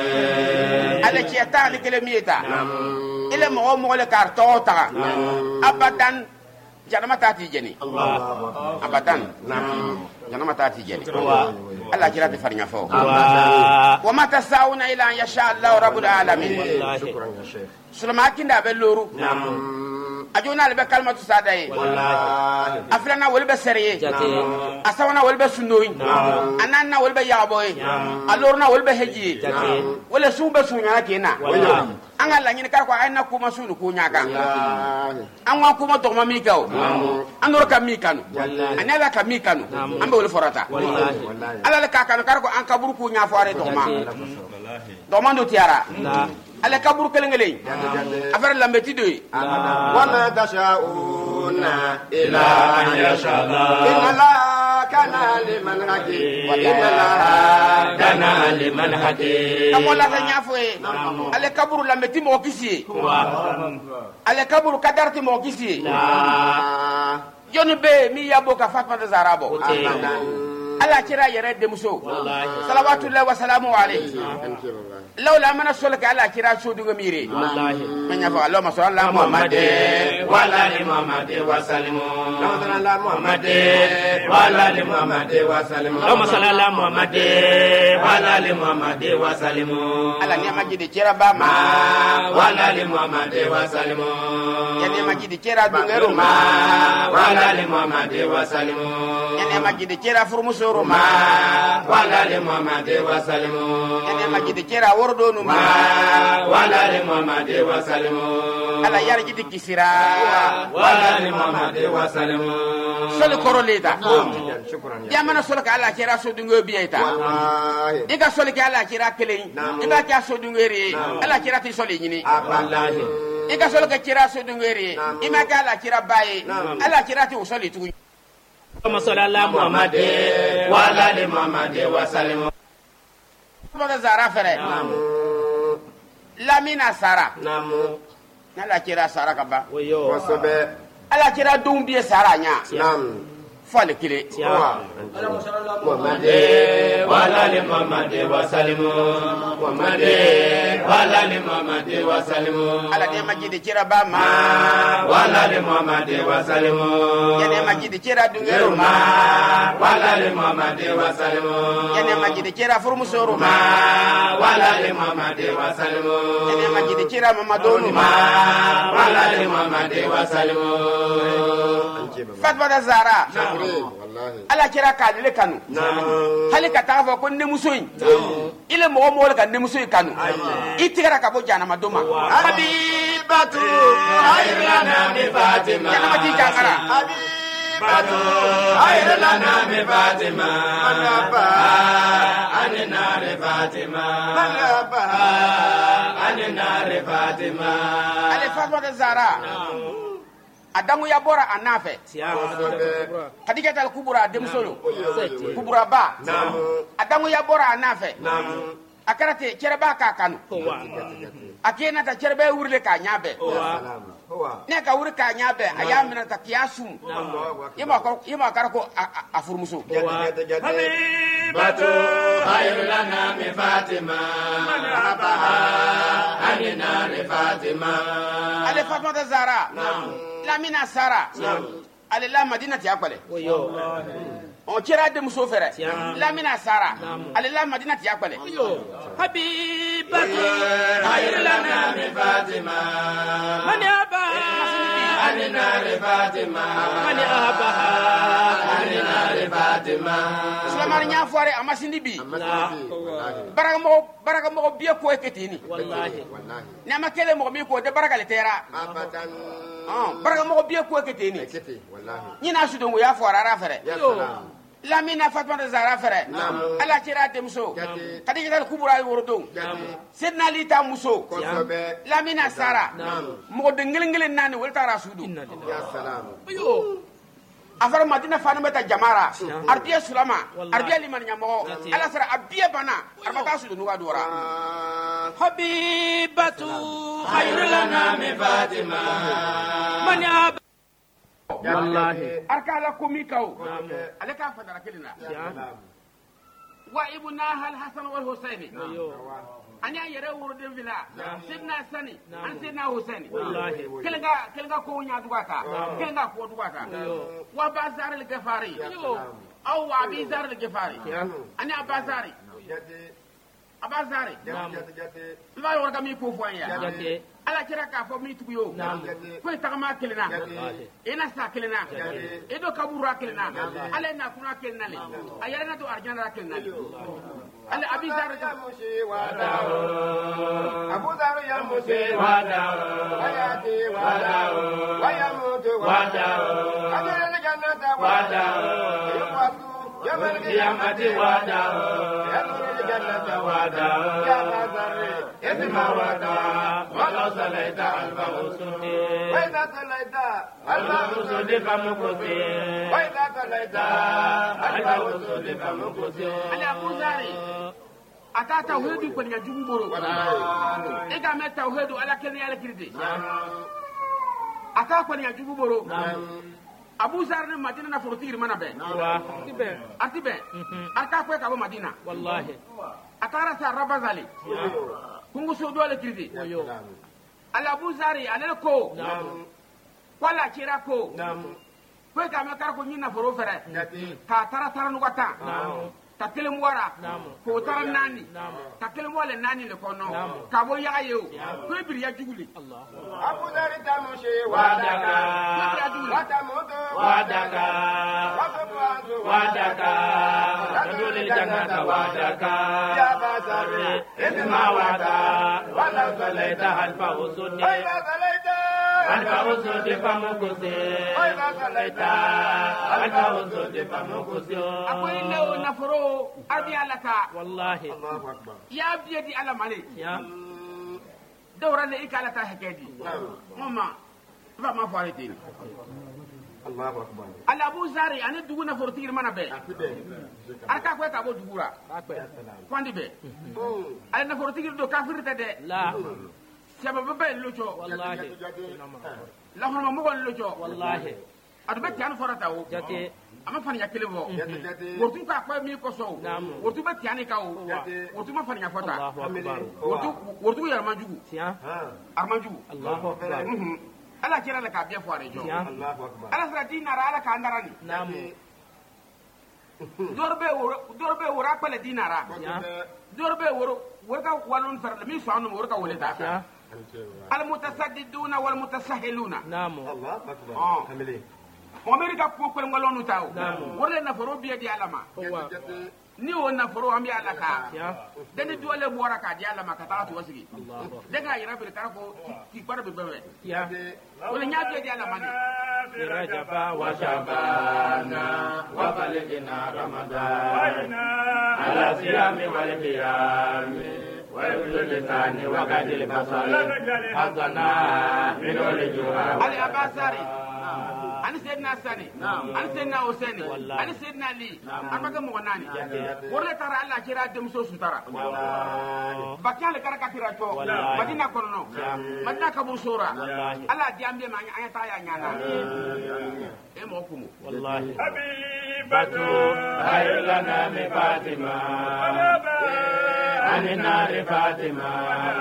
على شيطان كلميتا إلى مغمو لكارتوتا أبدا جنما تاتي جني أبدا جنما تاتي جني الله جرات فرنا فوق وما تساوون إلى أن يشاء الله رب العالمين سلما كندا بلورو أجونا لبى كلمة سادة أفلنا ولبى سرية أسوانا ولبى سنوين أنانا ولبى يابوي ألورنا ولبى هجي ولا سون بسونيا كينا أنا لا ينكر أنا كوما سون كونيا كان أنا كوما توما ميكاو أنا ركا ميكانو أنا لا كميكانو أنا بقول فرطة أنا لا كأنا كاركو أنا كبر كونيا فاري توما توما دو تيارا على كبر كلنجلي أفر لمبتي دوي وما تشاءون إلا أن يشاء الله إن الله كان لمن حكيم وإن الله كان لمن حكيم كم ولا تنيافوي على كبر لمبتي موكسي على كبر كدرتي موكسي يونبي مي يابوكا فاطمة زارابو Allah kira yare da muso salawatullahi wa salamu alayhi laula mana solka Allah kira so dunga mire manya fa Allah maso Allah Muhammad wa ali Muhammad wa sallimu Allah Muhammad wa ali Muhammad wa sallimu Allahumma salli ala Muhammad wa ali Muhammad wa sallimu Allah ne majidi kira ba ma wa ali Muhammad wa sallimu ya ne majidi kira dunga ma wa ali Muhammad wa sallimu ya ne majidi kira furmuso ma wala li Muhammad wa sallimu ene majidi kera wordo nu ma wala li Muhammad wa sallimu ala yar jidi kisira wala li Muhammad wa sallimu sol koroleta ya mana sol ka ala kera so dungo bieta iga sol ka ala kera kelen iba ka so dungere ala kera ti sol nyini wallahi iga sol ka kera so dungere ima ka ala kera baye ala kera ti usoli tu Allahumma salli ala Muhammad wa ali Muhammad wa sallim. Mada Zara fere. Lamina Sara. Namu. Nala kira Sara kaba. Wayo. Wasobe. Ala kira dumbi Sara nya. Nam. Fale kile. Muhammad wa ali Muhammad wa sallim. Muhammad wa ali Muhammad wa sallim. Ala de majidi kira ba ma. Wa ali Muhammad wa sallim. Yene majidi kira dungero ma. Wa ali Muhammad wa sallim. Yene majidi kira furmusoro ma. Wa ali Muhammad wa sallim. Yene majidi kira mamadonu ma. Wa ali Muhammad wa sallim. Fatwa da Zara. Ala kira kadile kanu hali ka taa fɔ ko nemuso in ile mɔgɔ mɔgɔ ka nemuso in kanu I tigɛra ka bɔ jahanama don ma Habibatu ayrana mi Fatima janama t'i jankara Habibatu ayrana mi Fatima ani nare Fatima ani nare Fatima ale Fatuma de Zara adangu ya bora anafe Khadija tal kubura demsolo kubura ba adangu ya bora anafe akarate cereba ka kanu akena ta cereba urle ka nyabe ne ka ur ka nyabe ayamina ta kiyasum yima karako afurmuso Batu ayrana mi Fatima anina li Fatima ale Fatuma de Zara Lamina Sara ale la Madina ti akwale on kira de muso fere Lamina Sara ale la Madina ti akwale Habibatu ayrana mi Fatima mani aba عن نار فاطمة من أحبها عن نار فاطمة islamar nya fore amasindi bi لا baraka mo biye ko eketini والله والله nyama kele mo mi ko de baraka le tera أبدا baraka mo biye ko eketini كتي والله nyina su dongo ya fora ra fere يا سلام lamina fatma de zara fere ala tira demso Jati. kadija dal kubura wordon Jati. sidna lita muso كتب lamina sara mo de ngel nani welta rasudu إنا لله يا سلام afar madina fana meta jamara arbiya sulama Wallahi. arbiya liman nyamo Jati. ala sara abiya bana arbata su nuga dora حبيبة خير لنا من فاطمة من أحبها والله arkala komikau ale ka fadara kelina wa ibnaha al-hasan wal husaini anya yere wurden vila sidna sani an sidna husaini Wallahi. kelenga ko nya dugata kelenga ko dugata wa bazar al-gafari aw wa bizar al-gafari anya bazari abazari ma yorga mi ko foya Jati. ala kira ka fo mi tukuyo ko tagama kelina ina sa kelina edo kabura kelina ala na kuna kelina le ayara na do arjana kelina ala abizar أبو ذر يمشي وداو ويأتي وداو ويموت وداو أجل الجنة وداو يبعث يوم القيامة وداو يدخل الجنة وداو يا ذر اسمع وداو ولو صليت ألف غسل وإذا صليت ألف غسل فمكث وإذا صليت ألف غسل فمكث ala abuzari ata tawhidu ko nya jumboro ega me tawhidu ala kelina ala kirde ata ko nya jumboro abuzar ne madina na forotir mana be atibe ata ko ka bo madina والله atara sa rabazali kungu so dole kirde ala abuzari ala ko wala kira ko ko ka me kar ko nyina foro fere ka tara nugata ta kelem wara ko tara nani ta kelem wala nani le kono ka bo ya yo ko bir ya juguli أبو ذر تمشي ودك وتموت ودك وتبعث ودك تدخل الجنة ودك يا بصر اسمع ودا ولو صليت ألف غسل وإذا صليت ألف غسل فمكث وإذا صليت ألف غسل فمكث akwai lewo na foro abi alaka والله الله أكبر ya biye di ala male يا dawra le ikala ta hakedi mama ba ma fare tin الله أكبر ala abuzari ane dugu na foro tigir mana be aka ko ka bo dugura kwandi be ala na foro tigir do kafir ta de لا sababu be locho والله la hono mo gon locho والله adu be tian fora tawo جاتي ama fani yakele bo جدي wotu ka ko mi ko so Naam. wotu be tiani ka o wotu ma fani yafota الله أكبر wotu yar manjugu يا armanjugu الله أكبر ala kira la ka biya fo are jo يا الله أكبر ala sra dinara ala ka andarani نعم dorbe wora pele dinara يا dorbe woro ka walon fer mi so anu woro ka woleta يا al mutasaddiduna wal mutasahhiluna نعم الله أكبر آه. حملي amerika ko ko ngolonu taw Naam. wore na foro biya di alama هو ni o na foro ambi alaka يا dani duwale bora ka di alama ka ta to wasigi الله أكبر daga yira bir kara ko ki bara be bewe يا wala nya biya di alama ni في رجب وشعبان وبلغنا رمضان على صيام والقيام وابن اللسان وقد البصر حظنا من الجوع ali abasari ani sayyidina sani ani sayyidina husaini Wallahi. ani sayyidina ali amaka mo nani wore tara alla kira dem so sutara bakale kara katira to Wallahi. madina kono madina kabur sura Wallahi. alla diambe ma anya ta ya nyana e mo kumu والله حبيبة خير لنا من فاطمة عن النار فاطمة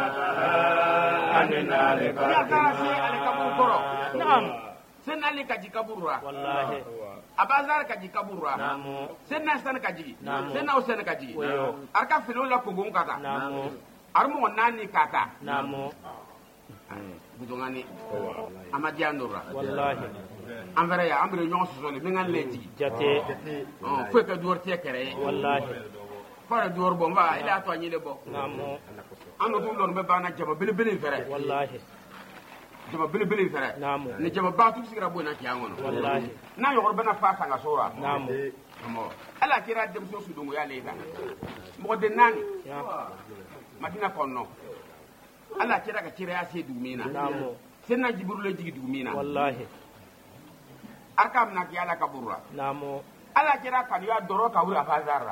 عن النار ya tara se فاطمة ale kabur koro نعم sen ali kaji kaburra والله abazar kaji kaburra نعم sen na san kaji Naam. sen na husaini kaji Wayo. arka filo la kugun kaka نعم armo nani kaka نعم budongani amadia ndora wallahi envers ya ambre ñoo sosole mi ngan leji jate fo ka duor te kere wallahi fara duor bo mba ila to anyile bo namo ando dum lon be bana jaba bele bele fere wallahi jaba bele bele fere namo ni jaba ba tu sigira bo na kiangono wallahi na yo bana fa sanga sura namo mo ala kira dem so su dungu ya leta mo de nani ya madina konno ala kira ka kira ya se dumina namo senna jibril le jigi dumina wallahi arkam na ki ala kabura namo ala kira kan ya doro ka wura fa zarra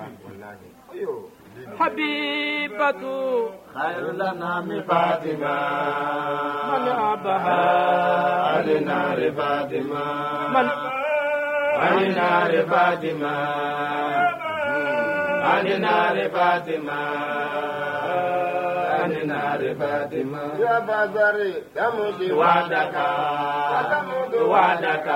habibatu خير لنا من فاطمة من أبها علينا لفاطمة من علينا لفاطمة علينا لفاطمة علينا لفاطمة يا بازاري تمشي وعدك وعدك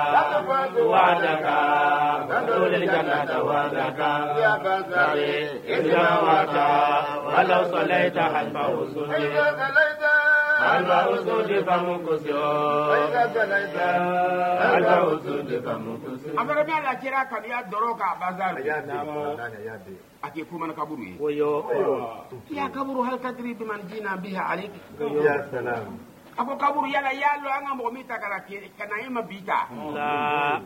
وعدك دخول الجنة وعدك يا بازاري إذا وعدك ولو صليت حلف وصولي إذا صليت حلف وصولي فمكسو إذا صليت حلف وصولي فمكسو amara bi ala kira kan ya doro ka bazar يا دي ake kuma na kaburu yi ويو ya kaburu hal kadri biman jina biha alik يا سلام ako kaburu yala yalo anga mo mita kala kana yema bita لا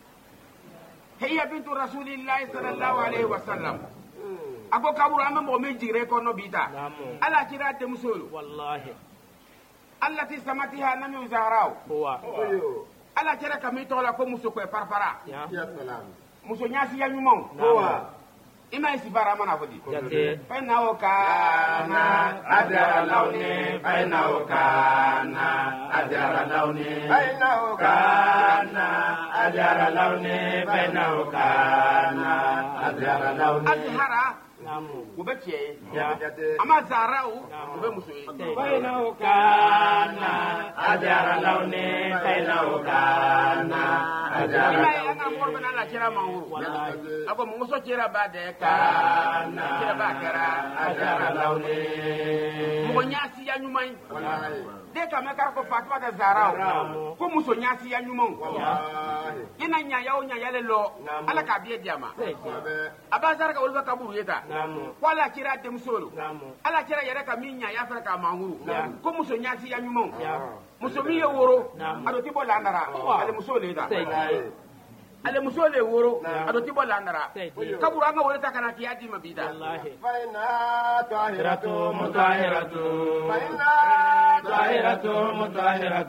hiya bintu rasulillahi sallallahu alaihi wasallam ako kaburu anga mo me jire ko no bita نamo ala kira de musulu والله allati samatiha nami zahrau هو ala kira kamito la ko muso ko parpara يا يا سلام muso nyasi ya nyumo نamo ima isibara mana fodi jate فإنه كان أدر لوني فإنه كان أدر لوني فإنه كان أدر لوني فإنه كان أدر لوني أزهر نamo وبكي يا أما زهراء وبمسوي فإنه كان أدر لوني فإنه كان أدر ima yana morbana la kira mangu والله ako muso kira ba de kan kira ba kira أدر لوني mo nyasi ya nyumai de ka me kar ko fatwa da zarao ko muso nyasi ya nyumon ina nya ya onya ya le lo ala ka biye diama abazar ka ulba kaburu yeta نamo wala kira dem solo نamo ala kira yere ka minya ya fara ka manguru ko muso nyasi ya nyumon يا muso mi ye woro Naam. ado tibo landara ale muso le da سيدي ale muso le woro ado tibo landara سيدي kaburu anga wore ta kana kiyadi mabida والله فإنها طاهرة مطهرة فإنها طاهرة مطهرة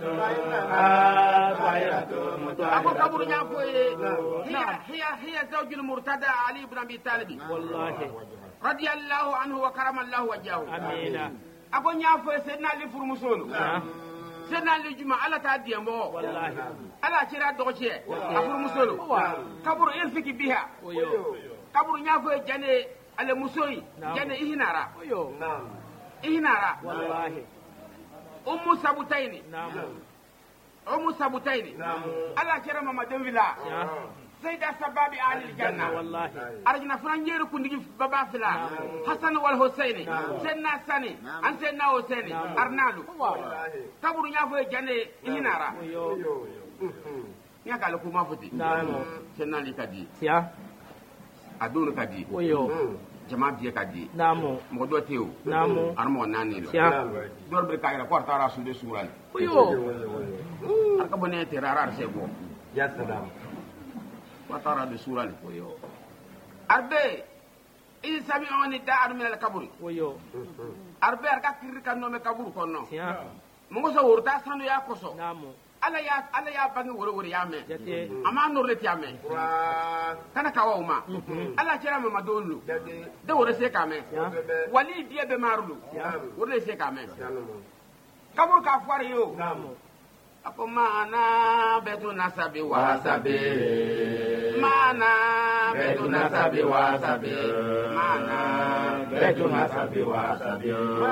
طاهرة ako مطهرة kaburu nya ko hiya zawjul murtada ali ibn abi talib والله radiyallahu anhu wa karamallahu wajhahu أمين ako nya fo sedna li fur musolu sedna li juma ala ta diambo والله ala kira doche afur musolu kaburu ilfiki biha ويو kaburu nya fo jane ale musoi Naam. jane ihinara ويو ihinara والله ummu sabutaini نamo ummu sabutaini ala kira mama denvila يا sayda sababi ahli aljanna والله arjina fran yeru kundigi baba fila hasan wal husaini senna sani an senna husaini arnalu kaburu nya fo jane ihinara ويو nya kala kuma futi نamo senna li kadi يا adunu kadi ويو jama biye kadi نamo mo do tew نamo armo nani lo يا dor be kayra ko tara su de suran ويو arka bone te rarar se bo يا سلام ko tara de suran ويو arbe in sami'uni da'an min al-kabri ويو arbe arka kirri kan no me kaburu konno يا mo go so wurta sanu ya koso نamo ala ya bangi woro woro ya me جate ama nurle ti ame kana kawo ma ala kira ma madolu de woro se ka me يا wali die be marulu woro se ka me kaburu ka fari yo نamo ako mana betu nasabi wa wasabi mana betu nasabi wasabi mana betu nasabi wasabi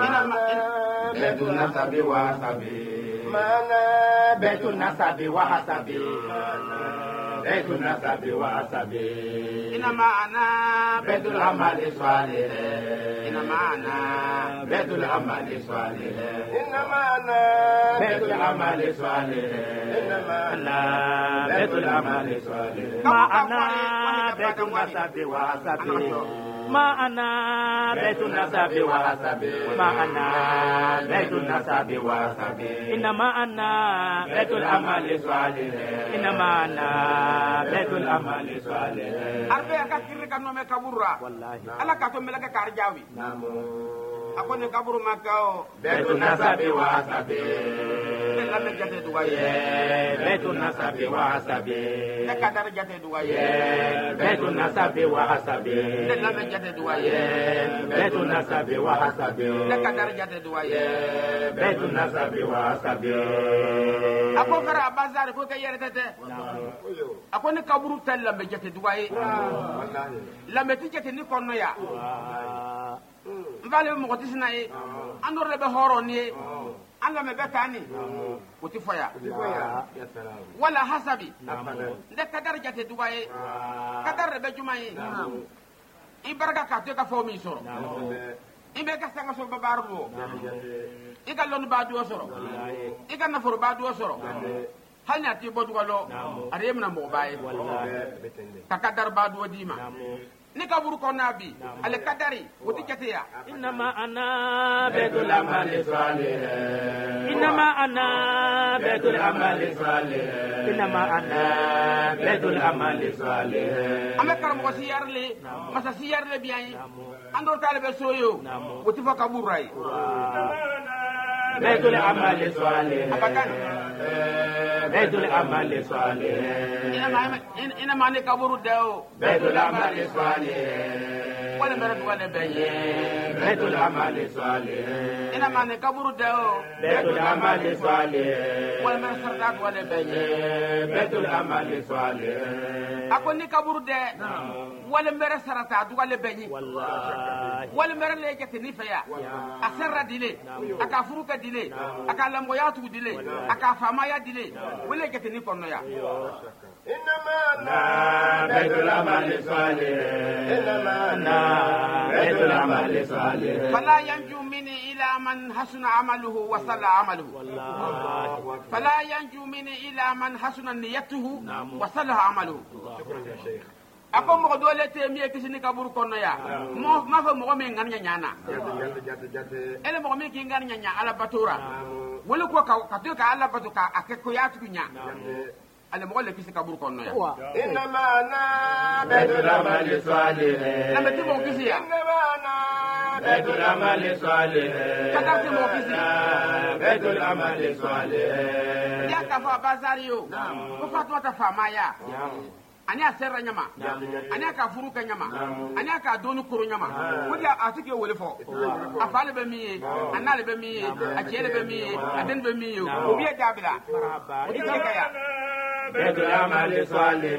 betu nasabi wasabi mana betu nasabi wasabi بيت النسب وحسب إنما أنا بيت العمل الصالح إنما أنا بيت العمل الصالح إنما أنا بيت العمل الصالح إنما أنا بيت العمل الصالح ما أنا بيت النسب وحسب ما أنا بيت النسب وحسب ما أنا بيت النسب وحسب إنما أنا بيت العمل الصالح إنما أنا بيت العمل الصالح أربعة كثير كانوا مكبورا والله ألا كاتم ملك كارجاوي أكون كبر مكاو بيت النسب وحسب لم يجد دواية بيت النسب وحسب لكدر جد دواية بيت النسب وحسب لم يجد دواية بيت النسب وحسب لكدر جد دواية بيت النسب وحسب أكون كرا بازار كوك يرتدى أكون كبر تل لم يجد دواية لم يتجد نكون يا mvale mo ko tisna e andor le be horoni e alla me betani uti foya wala hasabi de kadar jate duwaye kadar be jumaye ibaraka ka to ka fo mi soro imbe ka sanga so babarbo iga lon ba do soro iga na for ba do soro halnya ti bodu walo aremna mo baye ka kadar ba do dima nikaburu konabi ale kadari wuti ketiya inma ana bedul amali salih inma ana bedul amali salih inma ana bedul amali salih ame karamo siyarle masa siyarle biyan andor talebe soyo wuti fa kaburai bedul amali salih abakan bedul amali salih inma ne kaburu deo bedul amali salih wala merad wala baye betul amali salih ina man kaburu deo betul amali salih wala merad sardat wala baye betul amali salih akoni kaburu de wala merad sarata wala baye wallahi wala merad lejete ni faya asarra dile aka furuka dile aka lambo yatu dile aka fama ya dile wala lejete ni konno ya إنما أنا بيت العمل الصالح إنما أنا بيت العمل الصالح فلا ينجو مني إلى من حسن عمله وصلى عمله فلا ينجو مني إلى من حسن نيته وصلى عمله أكون مقدولة تيمية كسيني كابور كونيا ما في مقامين غنيا نانا إلا مقامين كين غنيا نانا على باتورا ولو كوا كاتوك على باتوكا أكيكوياتو نانا ale mo le kisi kaburu konno ya inma ana bedul amali salih lama ti mo kisi ya inma ana bedul amali salih kada ti mo kisi bedul amali salih ya ka fa bazariyo ko fatwa ta fama ya ani aserra nyama ani aka furuka nyama ani aka donu kuru nyama wodi atike wole fo afale be mi anale be mi achele be mi aden be mi obi e dabila wodi kaya بيت العمل صالح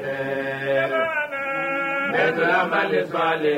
بيت العمل صالح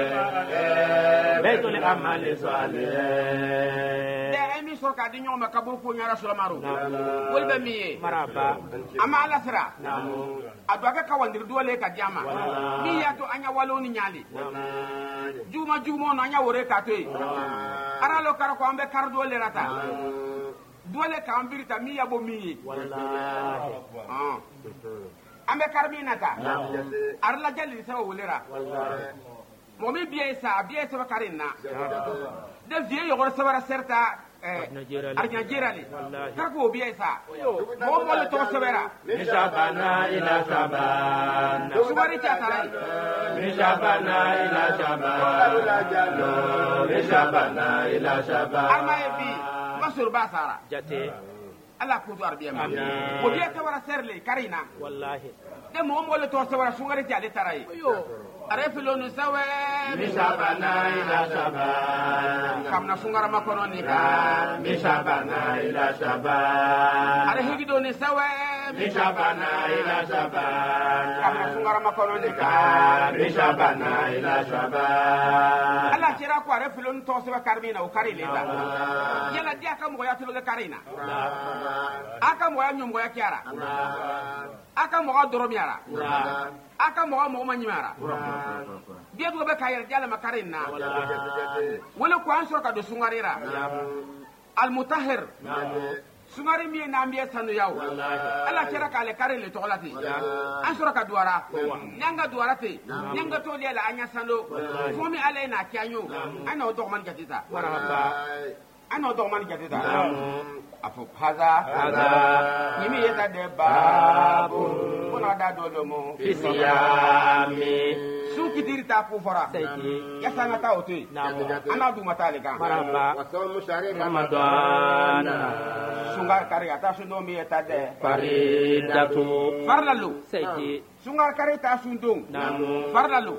بيت العمل صالح دائما سرك الدنيا ما كبر فوق يا رسول الله والبمية مرابا أما على سرا أدوك كواندر دولة كجامع مياتو أنيا والوني نيالي جوما نانيا وريكاتوي أنا لو كاركو أمبي كاردولة راتا dole ka ambirita mi yabo mi wallahi ambe karbinata arla jalli sawa wolera mo mi biye sa karina de vie yo gor sabara serta arnya jirali karko biye sa mo mo to sabara mi shabana ila shabana subari ta tarai mi shabana ila shabana mi shabana ila shabana arma bi masur basara jate ala kutu arbiya ma ko biya ta wara serle karina wallahi de mo mo le to sawara sungari ti ale tarai are filo no sawe mishabana ila shaban kamna sungara makono ni ka mishabana ila shaban are higido ni sawe mishabana ila shaban amna sungara makono ni ka bishabana ila shaba ala kira ko are filon to se karmina o karile ba yala dia ka mo ya tulo ga karina aka mo ya nyum go ya kiara aka mo ga doro miara aka mo ma nyimara dia do be kayar jala makarina wala ko an sura ka do sungarira al mutahhir sungari mi na mbiye sanu yaw ala kira ka le kare le tolati an sura ka duara nyanga duara te nyanga to le la anya sando fomi ale na kyanyo ana do man gatita ana do man gatita afu haza yimi yeta de babu kuna da do mo fisiyami su kidiri ta ku fora ya sana ta otu ana du mata le kan wasamu shari ramadan sungar kari ata sundo mi yeta de faridatu farlalu sayti sungar kari ta sundung namu farlalu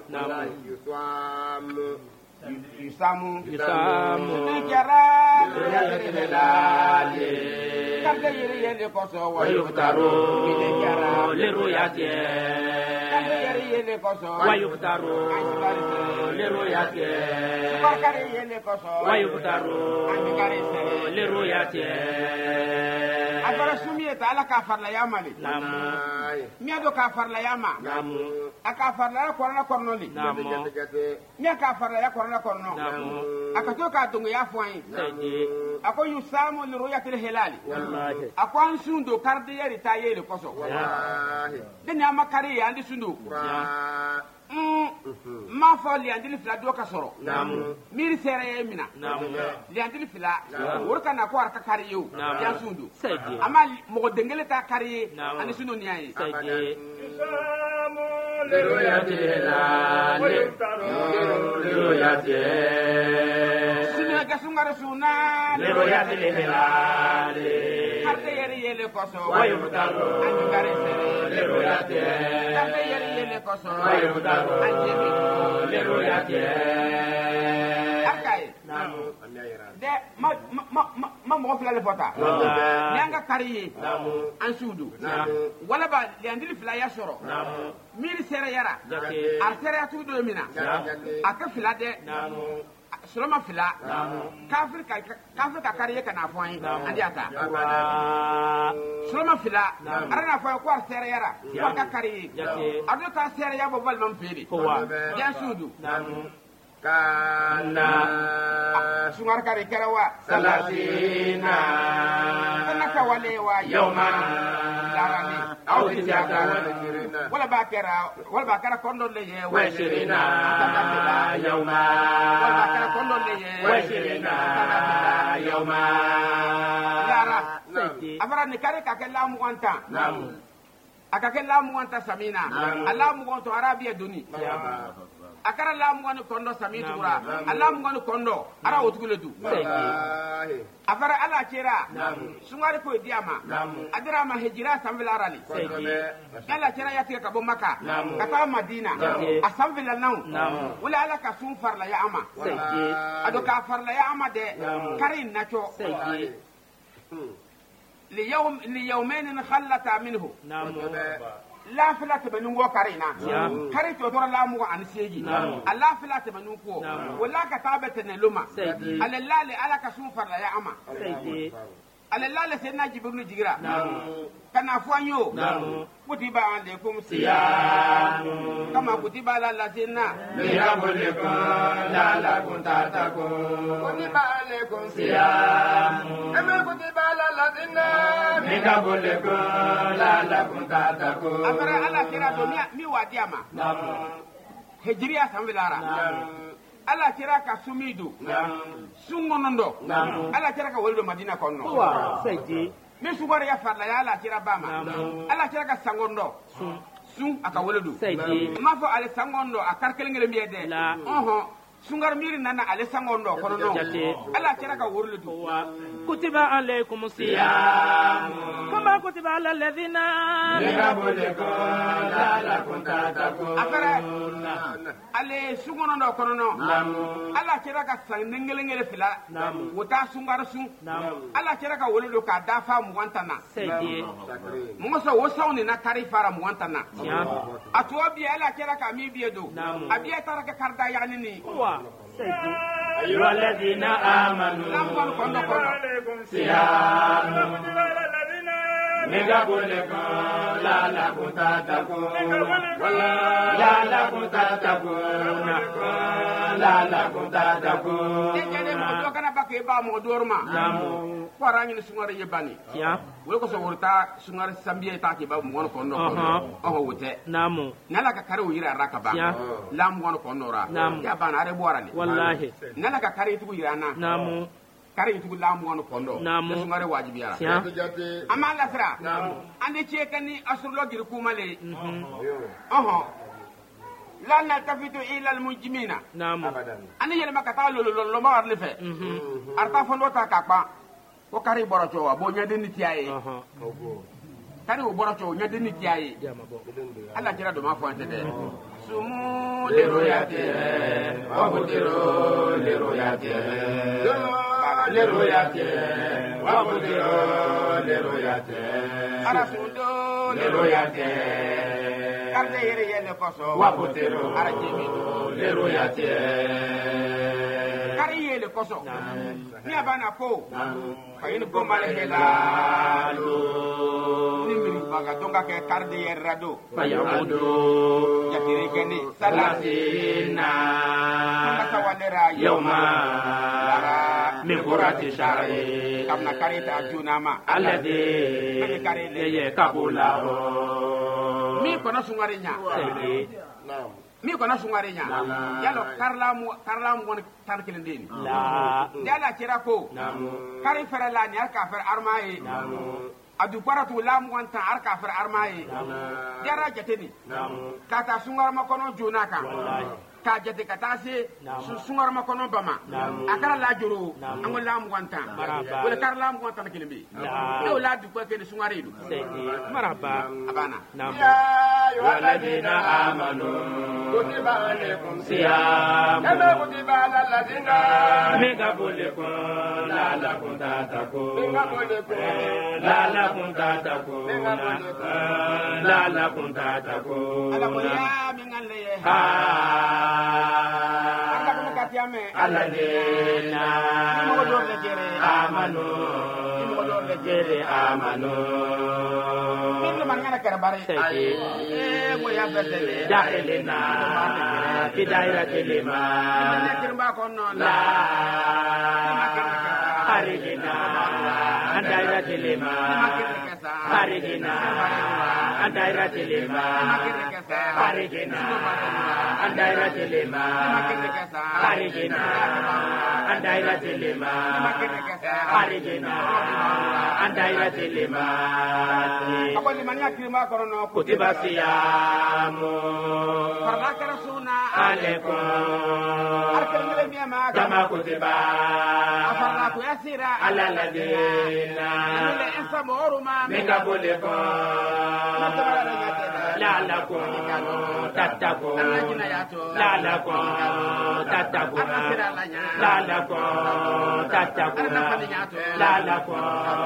yusamu yusamu jara yalilali kante yiri yele koso wa wayuftaru jara liruyati kante yiri yele koso wayuftaru liruyati kari yele koso wayuftaru liruyati agora sumi ta ala ka farla yamali namu mi ado ka farla yama namu aka farla ko na kornoli namu mi ka farla ya korna korno aka to ka dungu ya fuai sayti ako yusamu liruyatil hilali wallahi ako an sundo karde yeri ta yele koso wallahi deni amakari ya andi sundo ma fo li andili fila do ka soro namu miri sere ye mina namu li andili fila worka na ko arka kari yo ya sundo sayti ama mo dengele ta kari Naam. ani sundo ni ayi sayti liruyati liruyati sinu ga sungara suna liruyati lirali karde yeri yele koso wayuftaru andi kari sere liruyati karde yeri yele koso wayuftaru andi mi liruyati arkai namu de ma mo fila le fota wallahi nyanga kari namu an sudu namu wala ba li andili fila ya soro namu miri sere yara jake ar sere ya tu do mina aka fila de namu soloma fila namu kafir ka kari kana foin andi ata wa soloma fila arana foin ko ar sere yara ko ka kari jake ado ka sere ya bo bal man fili huwa ya sudu namu kana sungar kari kerawa salasina kana ka wale wa yawman darani aw tisata wala ba kera kondo le ye wa shirina yawma wala ba kera kondo le ye wa shirina yawma yara sayti afara ni kare ka kella mu wanta namu aka kella mu wanta samina Allah mu gonto arabiya duni akara la mu ngani kondo sami tura Allah mu ngani kondo ara otugule du sayti afara ala kera sungari ko diama adira ma hijira samvila arali sayti ala kera yati ka bo maka ka ta madina asamvila naw wala ala ka sun farla ya ama sayti ado ka farla ya ama de karin nacho sayti ليومين خلتا منه namu la fila tebenu wo karina kari to tora la mu an seji alla fila tebenu ko wala ka tabata ne luma alallali ala ka sun farla ya ama sayti alallali sai na jibril jigira kana fuanyo kutiba alaikum siyam kama kutiba ala lazina lirabulikum la'allakum tattaqun kutiba alaikum siyam kama kutiba ala lazina lirabulikum la'allakum tattaqun amara ala kira do mi wadiama hijriya sambilara ala kira ka sumidu sungonondo ala kira ka woldo madina konno wa sayti mi sugore ya farla ya ala kira bama ala kira ka sangondo sun aka wolodu sayti ma fo ale sangondo akar kelengele mi yede la sungar miri nana ale sangondo kono no ala kira ka wolodu wa kutiba alaykum siyam kama kutiba ala alladhina lirabulikum la'allakum tattaqun akara ale sungono do kono no ala kira ka sang ngelengele fila wuta sungar sun ala kira ka wolo do ka dafa mu wantana Sedi. mo so wo sawni na kari fara mu wantana atuwa bi ala kira ka mi bi do abiya taraka karda yani ni Wa. Sedi. أيها الذين آمنوا صيام من قبلكم لعلكم تتقون لعلكم تتقون لعلكم تتقون dengene mo do kana bakke ba mo dorma warani ni sungare yebani Tiens. wo ko so wurta sungare sambiye ta ke ba mo wono kondo o wote Namu. nala ka kare yira raka ba Tiens. lam wono kondo ra Namu. ya bana are borani Wallahi. nala ka kare tugu yirana Namu. kare tugu lam wono kondo Namu. sungare wajibi yara Tiens. amma la sra ande ce kani asrulo gir kumale la naltafitu ila almujrimina Namu. ani yele makata lo ma warle fe arta fondo ta kakpa ko kari borocho wa bo nyade ni tiaye kari o borocho nyade ni tiaye alla kira do ma fo ante de sumu le royate wa budiro le royate le royate wa budiro le royate ara sundo le royate karde yere yele koso wa budiro ara jemi le royate kari yele koso ni abana ko fayin ko malekela ni mi baga donga ke karde yere rado فيعود yakire keni salasina kata walera يوما lara من قرة شهر kamna karita junama الذي يقبله mi kono sungarinya Sedi. mi kono sungarinya yalo karlamu won tan kilindini La. yala kira ko kari fere la ni ka fer armaye adu paratu lam wanta ar ka fer armaye jara jateni kata sungar ma kono junaka ka jate kata se sungar ma kono bama akara la joro ango lam wanta wala kar lam wanta kilimbi e wala du ko ken sungare du Sedi. Maraba. abana Namu. والذين آمنوا كتب عليكم صيام كما كتب على الذين من قبلكم لعلكم تتقون لعلكم تتقون لعلكم تتقون ala ko ya min alle ye aka ko katiame الذين mo do le jere آمنوا min man ngana kara bare Sedi. mo ya betele داخلنا في دائرة الإيمان ne kirba ko non لا خارجنا عن دائرة الإيمان خارجنا عن دائرة الإيمان خارجنا عن دائرة الإيمان خارجنا عن دائرة الإيمان خارجنا عن دائرة الإيمان ko liman ya kirba ko no كتب الصيام farla kara suna عليكم arkal ngere mi ma كما كتب afarla ko yasira على الذين ile insa moruma من قبلكم لعلكم تتقون لعلكم تتقون لعلكم تتقون لعلكم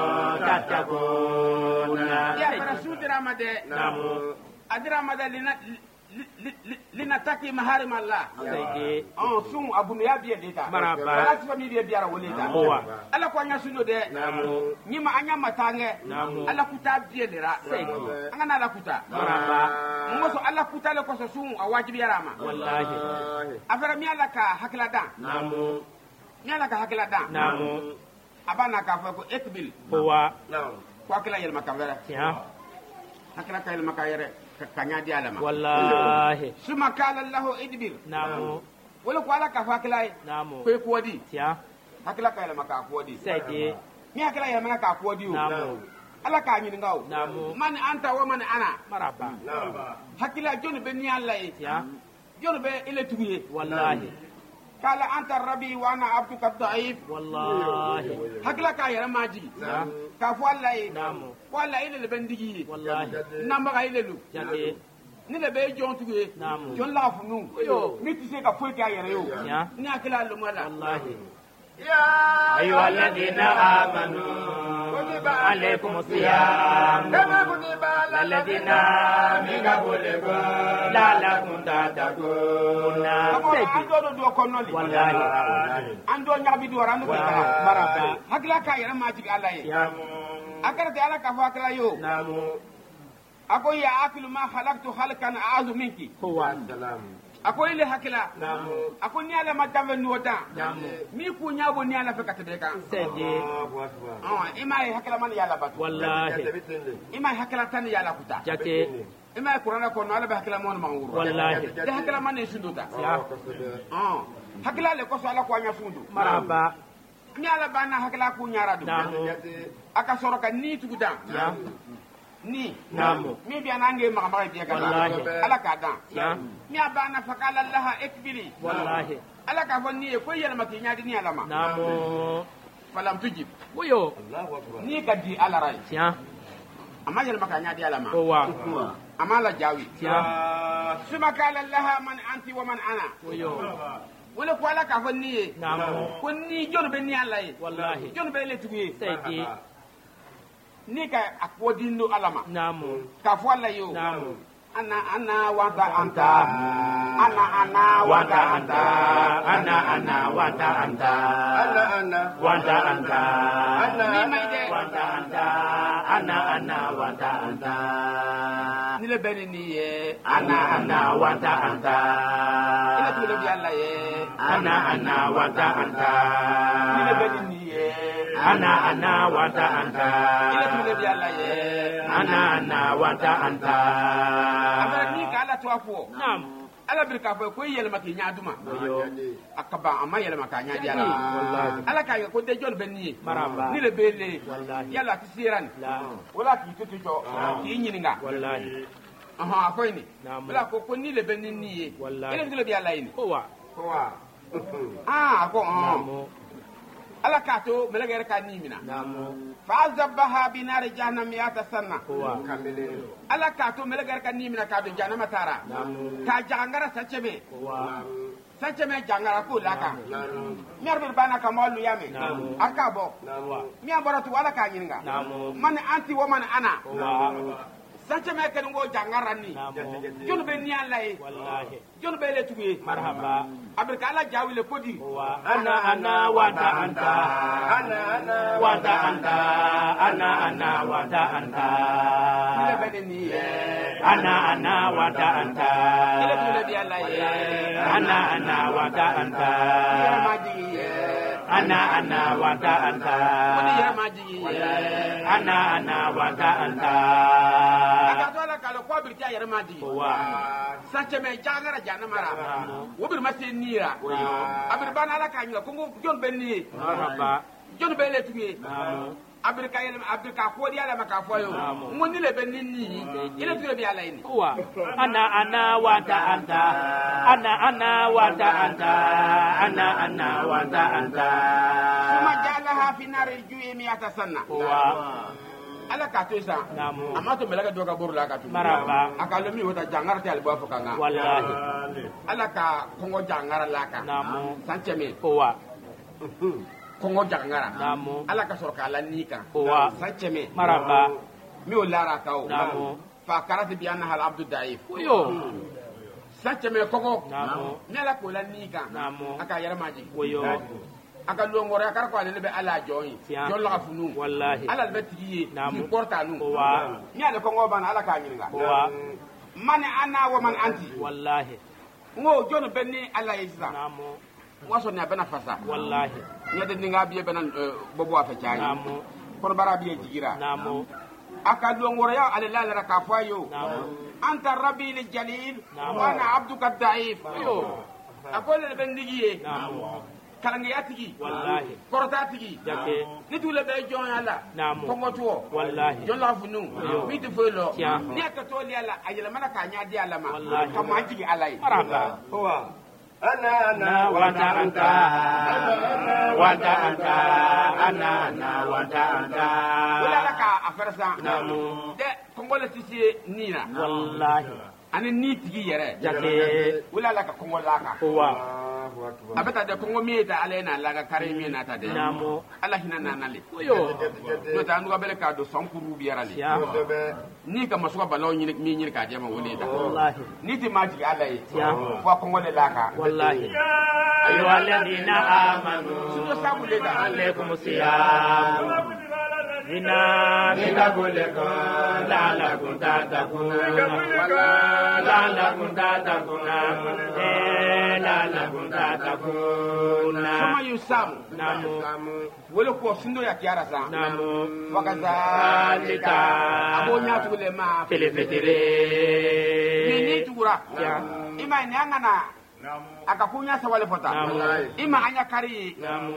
تتقون ya fara sudira made نعم adira made linataki maharim Allah Sedi. sun abunu ya biye deta Maraba. wala sifa mi biye biara woleta Owa. ala ko anya suno de nyima anya matange Namu. ala kuta biye dira Sedi. anga ala kuta Maraba. ngoso ala kuta le ko so sun awajibi yarama Wallahi. afara mi ala ka hakila dan نعم mi ala ka hakila dan Namu. abana ka fa ko ekbil Wa. ko hakila yel makavera Tiens. hakila ka yel makayere kanya di alama Wallahi. suma kala lahu idbir Namu. wala ko ala ka fa hakila Namu. ko ko wadi Tiens. hakila ka yel maka ko wadi Sedi. mi hakila yel maka ko wadi Namu. ala ka nyi ngaw Namu. man anta wa man ana Maraba. hakila joni be ni Allah yi Tiens. joni be ile tuguye Wallahi. kala anta rabbi wa ana abduka da'if Wallahi. hakila ka yara maji ka fo Allah yi Namu. wala ile le bendigi Wallahi. namba ga ile lu Jate. ni le be jon tuye jon la funu yo ni ti se ka foyi ka yere yo ni akila lumala wallahi يا أيها الذين آمنوا كتب عليكم الصيام كما كتب على الذين من قبلكم لعلكم تتقون ando do ko noli والله ando nyabi do ran ko maraba hakila ka yere ma jigi Allah ye akara te ala ka fa akala yo ako ya akilu ma khalaqtu khalqan a'udhu minki هو ako ile hakila ako ni ala madame nuota mi ku nyabo ni ala fekata be kan سيدي imai hakila man yala batu والله imai hakila tan yala kuta جاتي imai qur'ana ko no ala be hakila mon manguru والله de hakila man ne sunduta يا hakila le ko so ala ko anya sundu مرحبا ni ala bana hakila ku nyara du نعم aka soro ka ni tugudan يا ni نعم mi bi anange magama bi ka Wallahi. ala ka dan يا mi abana fakala laha ikbili والله ala ka fo ni ko yelma ki nyaadi ni ala ma نعم falam tujib ويو ni ka di ala rai يا amma yelma ka nyaadi ala ma هو amma la jawi يا suma kala laha man anti wa man ana ويو wala ko ala ka fo ni نعم ko ni jonu be ni ala ye والله jonu be le tugi سيدي ni ka akodinno ala ma نعم ka fo ala yo نعم ana wanta anta ana wanta anta أنا وأنت أنت أنا وأنت أنت ni mai de وأنت أنت أنا وأنت أنت ni le beni ni ye أنا وأنت أنت ila tu le bi ala ye أنا وأنت أنت ni le beni ni ye أنا وأنت أنت ila tu le bi ala ye أنا وأنت أنت abara ni ka ala to afo نعم ala bir ka fo ko yelma ki nyaaduma akaba amma yelma ka nyaadi ala والله ala ka ko de jol ben ni مرحبا ni le bele والله yalla ti siran لا wala ki tutu jo ki nyininga والله aha akoy ni نعم wala ko ni le ben ni ye Wallahi. ila tu le bi ala ni هو ko نعم ala ka to melegere ka ni mina نعم فعذبها بنار جهنم 100 سنة هو ala ka to melegere ka ni mina ka do jahannama tara نعم ka jangara sachebe هو jangara ko laka mi arbe bana ka malu yame Naam. aka bo هو mi abara to wala ka nyinga نعم man anti wa man ana هو sachebe ken go jangara ni نعم jonu be ni ala e والله jonu be le tuye مرحبا abir ka ala jawile kodi هو أنا وأنت أنت وأنت أنت أنا وأنت أنت ni le be ni ye أنا وأنت أنت ile tu le bi ala ye أنا وأنت أنت yere ma jigi ye أنا وأنت أنت kodi yere ma jigi ye أنا وأنت أنت aka to ala ka ko abir ka yere ma jigi هو sacheme jangara janamara wobir mate nira abir bana ala ka nyila kongo jon ben ni مرحبا jon be le tuye نعم abir ka ko di ala maka foyo mon ni le ben ni ile tuye bi ala ni هو أنا وأنت أنت أنا وأنت أنت أنا وأنت أنت kuma jalaha fi nar al-ju'i 100 sanna هو ala ka to sa نعم amma to melaga doga buru la ka tu مرحبا aka lo mi wota jangara te albo fo kanga والله ala ka kongo jangara la ka نعم sancheme هو kongo jangara نعم ala ka sor ka la ni ka هو sancheme مرحبا mi o lara ka o نعم fa karati bi anna hal abdu daif ويو sancheme kogo نعم nyala ko la ni ka نعم aka yara maji ويو aka longore aka ko ale be ala joyi Tiens. jol la funu والله ala be tiye Naam. ki porta nu هو nyale ko ngoban ala ka nyinga هو man ana wa man anti والله ngo jono benni ala yisa نعم waso na bena fasa والله nyade ninga biye bena bobo afa chayi نعم kono bara biye jigira نعم aka longore ya ale la la ka fayo نعم anta rabbi lil jalil Naam. wa ana abduka daif yo akole ben digiye نعم kalange atigi والله korota tigi جاكي ni tule be jon yalla نعم kongo tuo والله jon la funu Yo. mi te felo Tiens. ni ka to li ala ayela mana ka nya di ala ma Wallahi. ka ma jigi alai مرحبا هو أنا وأنت أنت وأنت أنت أنا وأنت أنت wala la ka afarsa نعم de kongo le tisi nina والله ani ni tigi yɛrɛ jate wala la ka kɔngɔ laka wa a bɛ taa de kɔngɔ min ta ale n'a la ka kari min na ta de namo ala hinɛ nale yo n'o tɛ an ka bɛle k'a don sankuru biyara le ya ni ka maso ka balaw ɲini min ɲini k'a jɛma wele ta wallahi ni ti ma jigi ala ye ya fo kɔngɔ le laka wallahi ayo alladhina amanu suno sabu le da alaikum siyam Vina kulekon la'allakum tattaqun la'allakum tattaqun sama yusamu namu wole ko sindo ya kiara sa namu wakazalika abo nyatu le ma filifitire ni tugura ya ima ni angana akakunya sawale fota ima anya kari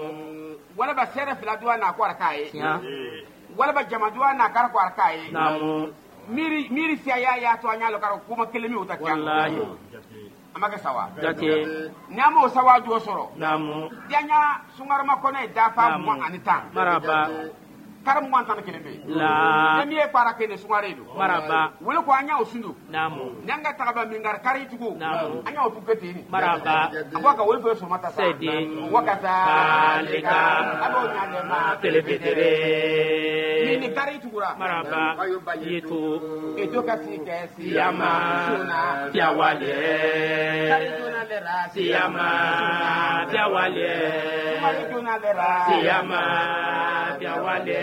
wala ba sere fila duwa na ko arkaye ya wala ba jama duwa na kar ko arkaye namu miri siya ya to anya lo karo kuma kelemi utakia wallahi amake sawa jate nyamo sawa jo soro namu dianya sungar ma kone dafa mo anita maraba karam mo antana kelebe la demi e para kene sungaredo maraba wala ko anya osundu namu nyanga tagaba mingar kari tugo namu anya opuketini maraba abaka wala fo so mata sa sedi wakata alika abo nyande ma filifitire ni kari tugura maraba yetu eto kasi kesi siyama piawale kari tuna le ra siyama piawale kari tuna le ra siyama piawale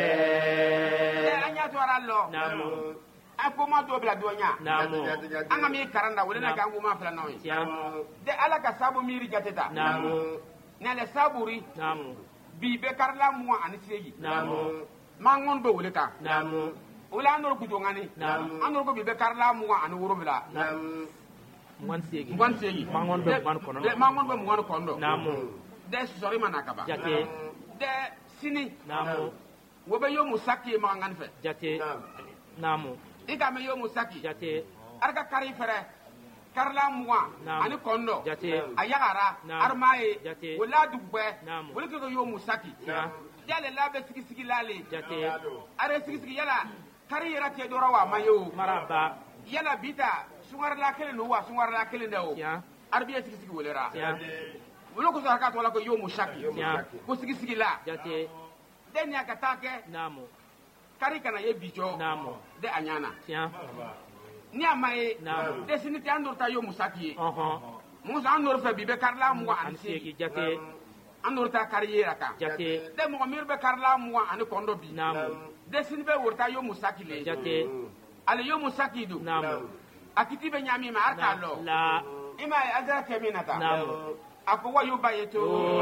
anya to arallo namu ako ma do bla donya namu anga mi karanda wala na kangu ma fala nawi siyam de ala ka sabu miri jateta namu nele saburi namu bi be karla mu ani seji namu mangon be wala ka namu wala anor ku jongani namu anor ko bi be karla mu ani wuro bila namu ngwan segi mangon be man kono de mangon be mu ngwan kondo namu de sori manaka ba jate de sini namu wo be yo musaki ma ngan fe jate namu ika me yo musaki jate arka kari fere karla muwa ani kondo jate ayagara armaye jate wala dubbe namu wala ko yo musaki ya yale labe sigi lale jate are sigi yala kari yara te dora wa mayo maraba yala bita sungar la kele no wa sungar la kele ndo ya arbiya sigi wolera ya wala ko saraka to wala ko yo musaki ya ko sigi la jate den ya katake namu kari kana ye bijo namu de anyana ya ni amaye namu de siniti andor ta yo musaki oho musa andor fe bibe karla mu an ansegi jate andor ta kariyera ka jate de mo mir be karla mu an kondo bi namu de sin be wurta yo musaki le jate ale yo musaki du namu akiti be nyami ma arka lo la ima azra keminata namu ako wa yo bayeto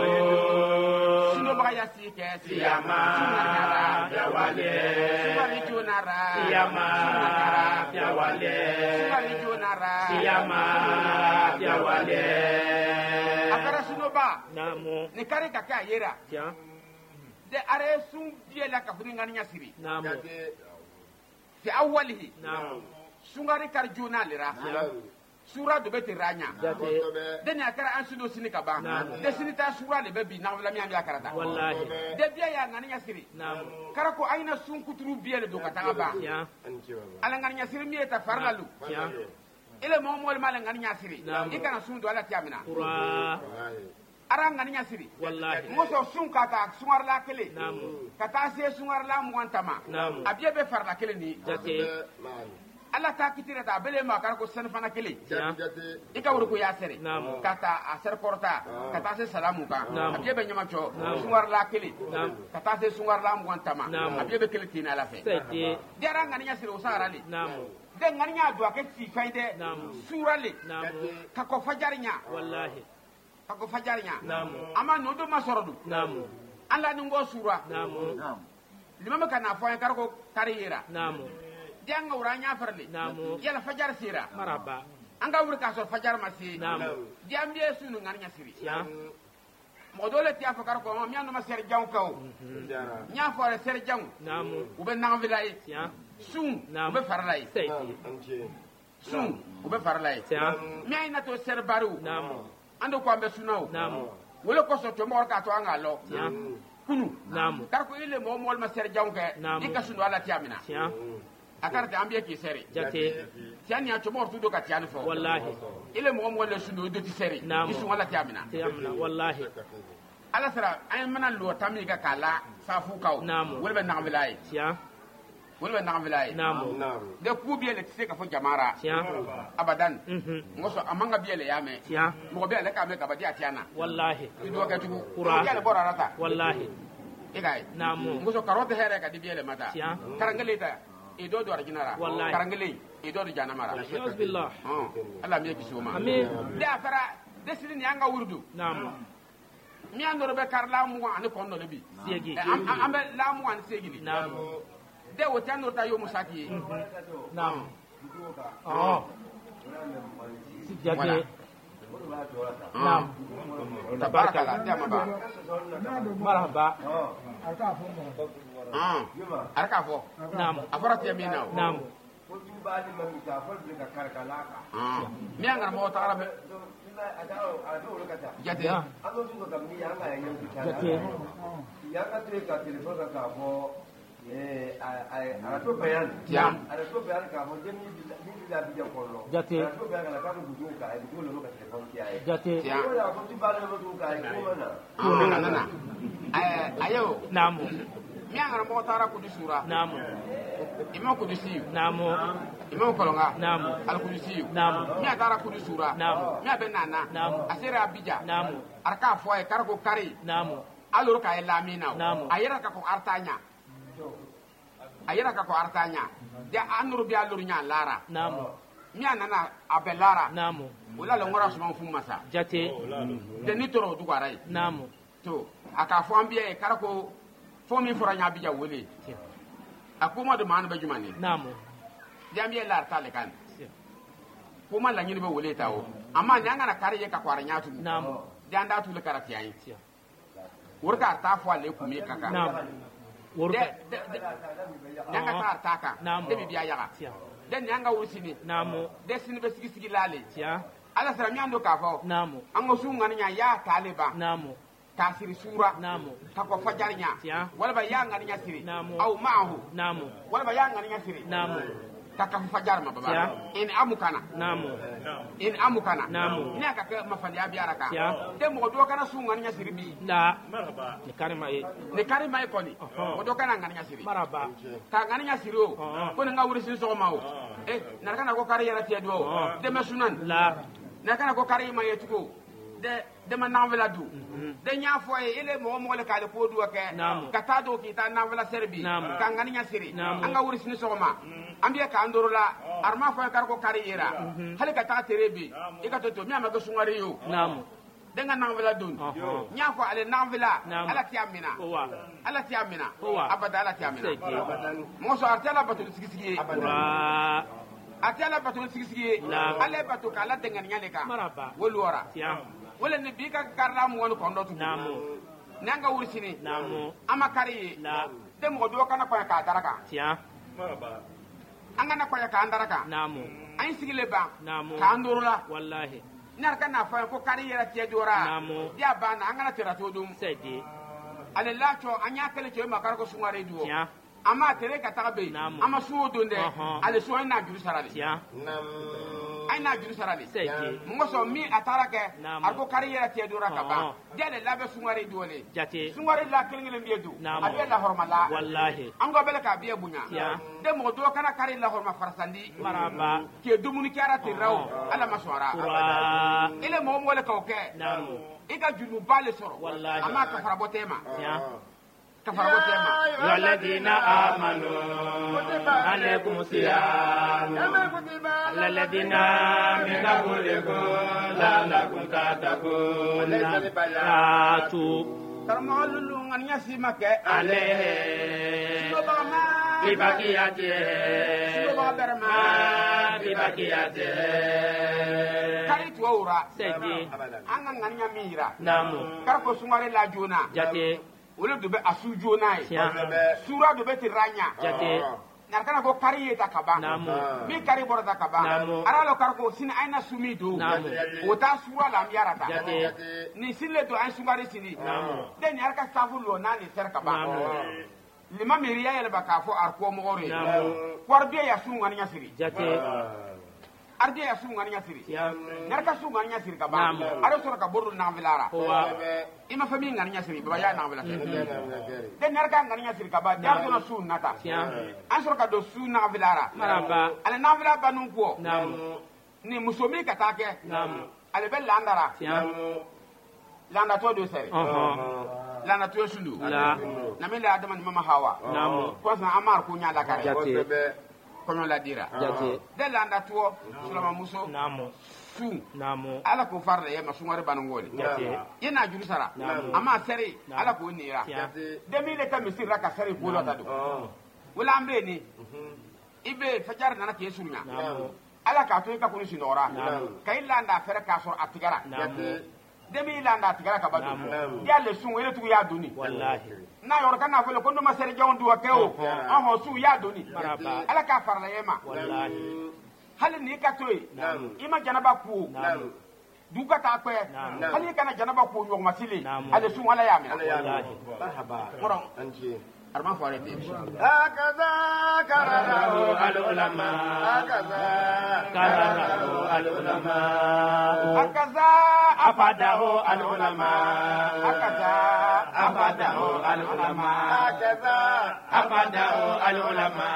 sino ba ya si ke siyama piawale sibari jonara siyama piawale sibari jonara siyama piawale akara sino ba namu ni kare ka ka yera ya de are sun biye la ka funi ngani siri namu fi awwalihi namu sungari kar jona lira sura do beti ranya jate den ya kara an sudo sini kaba de sini ta sura le bebi na wala mi am ya karata wallahi de biya ya ngani siri namu kara ko aina sun kuturu biye le do kata ba ya ala ngani siri mi ta farlalu ya ile mo mo mal ngani siri Naam. ikana sun do ala tiamina qura ara ngani siri wallahi moso sun kata sungar la kele namu kata se sungar la mu antama Naam. abiye be farla kele ni jate ala ta kitira ta bele ma kara ko sen fana kele ya ika wuri ko ya sere Naam. kata a ser korta kata se salamu ka Naam. abiye be nyama cho Naam. sungar la kele Naam. kata se sungar la mu antama Naam. abiye be kele tina la fe sete dara ngani sire usara le namu de ngani nya do ke si faide Naam. sura le namu ka ko fajarinya wallahi ka ko fajarinya Naam. ama no do masorodu namu alla ni ngo sura namu limama kana fo en kar ko kariyera namu janga uranya farle Naam. yala fajar sira maraba anga wuri ka so fajar masi Naam. jambiye sunu ngani siri ya mo dole tiya fakar ko mo miando ma ser jaw kaw nya fore ser jaw namu ube nang vilay ya sun Naam. ube farlay sete sun ube farlay ya mi ay na to ser baru namu ando ko ambe sunaw namu wala ko so to mo ka to anga lo ya kunu namu kar ko ile mo mol ma ser jaw ke Naam. dika sunu ala tiamina ya akarta ambiye ki seri jate tiani ya chomo tudo ka tiani fo wallahi ile mo mo le sundo do ti seri isu wala tiamina wallahi ala sara ay mana lo tammi ga kala safu kaw wolbe na wilay tiya wolbe na wilay de ku biele tse ka fo jamara tiya abadan ngoso amanga biele yame tiya mo biele ka me ka badia tiana wallahi ido ka tu kura ya bora rata wallahi igay ngoso karote here ka di biele mata karangale ta ido do arjinara karangale ido do janamara bismillah Allah mi kisuma amin da fara desini yanga wurdu mi andoro be kar lamu an ko no lebi segi ambe lamu an segi de o tano ta yo musaki jage tabarakallah jama ba marhaba arka fo afara ti amina mi angar mo ta arabe jate ayo namu mi angar mo ta ara kudusura namu imam kudusi namu imam kolonga namu al kudusi namu mi atara kudusura namu mi abenana namu asira abija namu arka fo ay kargo kari namu alur ka lamina namu ayira ka ko artanya de anur bi alur nya lara namu mi anana abelara namu wala la ngora suma fu masa jate de nitoro du garai namu to aka fo ambiye karako fo mi fora nya bija wole akuma de man ba jumani namu jambiye lar tale kan kuma la nyini be wole tawo amma nyanga na kare ka kwara nyatu namu janda tu le karati yayi urka ta fo ale kumi kaka namu urka nyanga ta taka de bi biya yaga de nyanga wursini namu de sini be sigi lale tiya ala sara nyando ka fo namu ango su ngani nya ya taliba namu kasiri sura namu ka ko fajar nya wala ba ya ngani nya siri namu au ma'ahu namu wala ba ya ngani nya siri namu ka fajar ma baba in amukana namu in amukana namu ne ka ka mafali abiyara ka de mo do kana su ngani nya siri bi la ni karima e koni mo do kana ngani nya siri maraba ka ngani nya siri o ko nga wuri sin so ma o na kana ko kari yara ti do de masunan la na kana ko kari ma yetuko de man nanvela du de nya foye ile mo le kale ko du ke ka ta do ki ta nanvela serbi ka ngani nya siri anga wuri sin so ma ambiya ka andoro la arma foye kar ko kari yera hale ka ta terebe e ka to mi amaga sungari yo namu de nga nanvela dun nya fo ale nanvela ala ti amina abada ala ti amina mo so artela batul sigisi atela batul sigisi ale batul kala de ngani nyale ka wolora wala ni bi ka karla mu won ko ndotu namu nanga wursini namu amakari de mo do kana ko ka daraka tiya anga na ko ka andaraka namu ay sigile ba namu ka andurula wallahi nar kana fa ko kari yera tie dora namu ya bana anga na tera to dum sedi ale la cho anya kale cho makar ko sungare duo tiya ama tere ka tabe ama suwo donde ale so na juru sarale tiya ay na juru sarale sedi mo so mi atara ke arko kariera tie dora ka ba dele labe sungare duole jate sungare la kelngele mbiyedu abe la hormala wallahi ango bele ka biye bunya tiya de mo do kana kari la horma farsandi maraba ke dumuni kara tiraw ala maswara ile mo le ka oke namu ika junu bale soro wallahi ama ka farabotema tiya يا الذين آمنوا عليكم الصيام الذين من قبلكم لعلكم تتقون karamolu ngania simake عليه ببقيته ببقيته kari tuora sedi anga ngania mira namu karko sungare la jona jate wala do be asu jona sura do be tiranya jate narkana ko kari yeta kaba namu mi kari borata kaba aralo karko sin aina sumi do ota sura la miarata ni sille do ay sungare sini den yarka stafu lo nani ser kaba lima miriya yɛlɛ ba k'a fɔ ariko mɔgɔre kɔrɔbiya ya sun ŋaniya siri ardiya ya sun ŋaniya siri narka sun ŋaniya siri ka ban are sɔrɔ ka boro nanfilara i ma fɛ min ŋaniya siri baba ya nanfila de narka ŋaniya siri ka ban jar sɔrɔ sun nata an sɔrɔ ka don sun nanfilara ale nanfila banu kɔ ni muso min ka taa kɛ ale bɛ landara landatɔ do sɛri landatɔ sundu na min la adama ni mama hawa kɔsan amar ko nya la kare kɔnɔ la dira de landatɔ sulama muso su ala ko farla ye masungare banungoli ye na juru sara ama sɛri ala ko nira de min le ka misira ka sɛri ko lota do wala ambe ni ibe fajar nana ke sunya ala ka to ka kunu sinora kay landa fere ka sor atigara demi landa atigara ka badu ya le sun wele tu ya duni wallahi na yor kana ko ko no masere jawon duwa kewo ho su ya duni ala ka farla yema wallahi hal ni ka toy ima janaba ku du ka ta kwe hal kana janaba ku yo masili ale sun wala ya mi wallahi marhaba moron anji arman fare bi hakaza kararahu al-ulama kararahu al-ulama hakaza afadahu al-ulama hakaza afadahu al-ulama hakaza afadahu al-ulama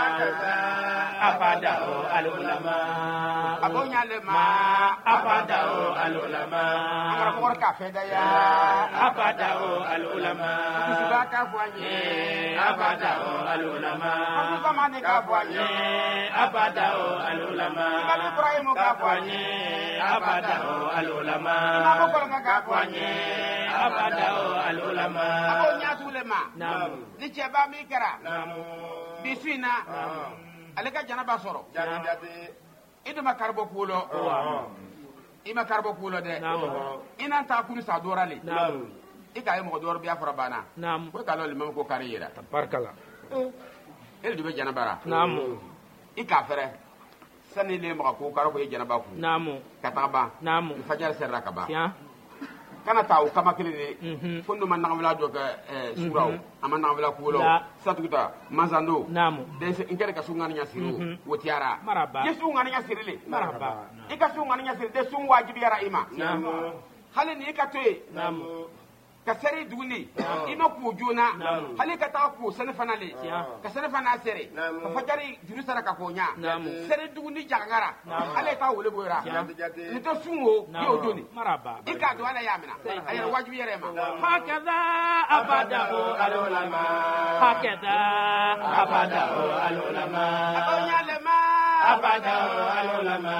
afadahu al-ulama abonya le ma afadahu al-ulama angara ko ka feda ya afadahu al-ulama subaka fwanye afadahu al-ulama zamani ka fwanye afadahu al-ulama Ibrahim ka fwanye afadahu al-ulama ko ka fwanye afadahu al-ulama abonya tulema ni cheba mi kara bisina ale ka janaba soro iduma karbo kulo ima karbo kulo de ina ta kunu sa dorale ika ye mo dor biya fara bana ko kalo limam ko kariyera barkala el dube janabara ika fere sani le mo ko karo ko ye janaba ku kataba fajar serra kaba kana taw kama kilini fondo man nangwala do ka suraw ama nangwala kulo satuta mazando dese inkere ka sungani nya siru wotiara yesu ngani nya sirile maraba ika sungani nya sirde sun wajibi yara ima hali ni ka toy ka seri duguni ima ku jona hali ka ta ku sene fanale ka sene fana sere ka fajari juru sara ka konya seri duguni jangara hali ta wole boyra ni to sungo yo doni maraba ika do ala yamina ayar wajibi yare ma hakaza afadahu al-ulama hakaza afadahu al-ulama abonya le ma afadahu al-ulama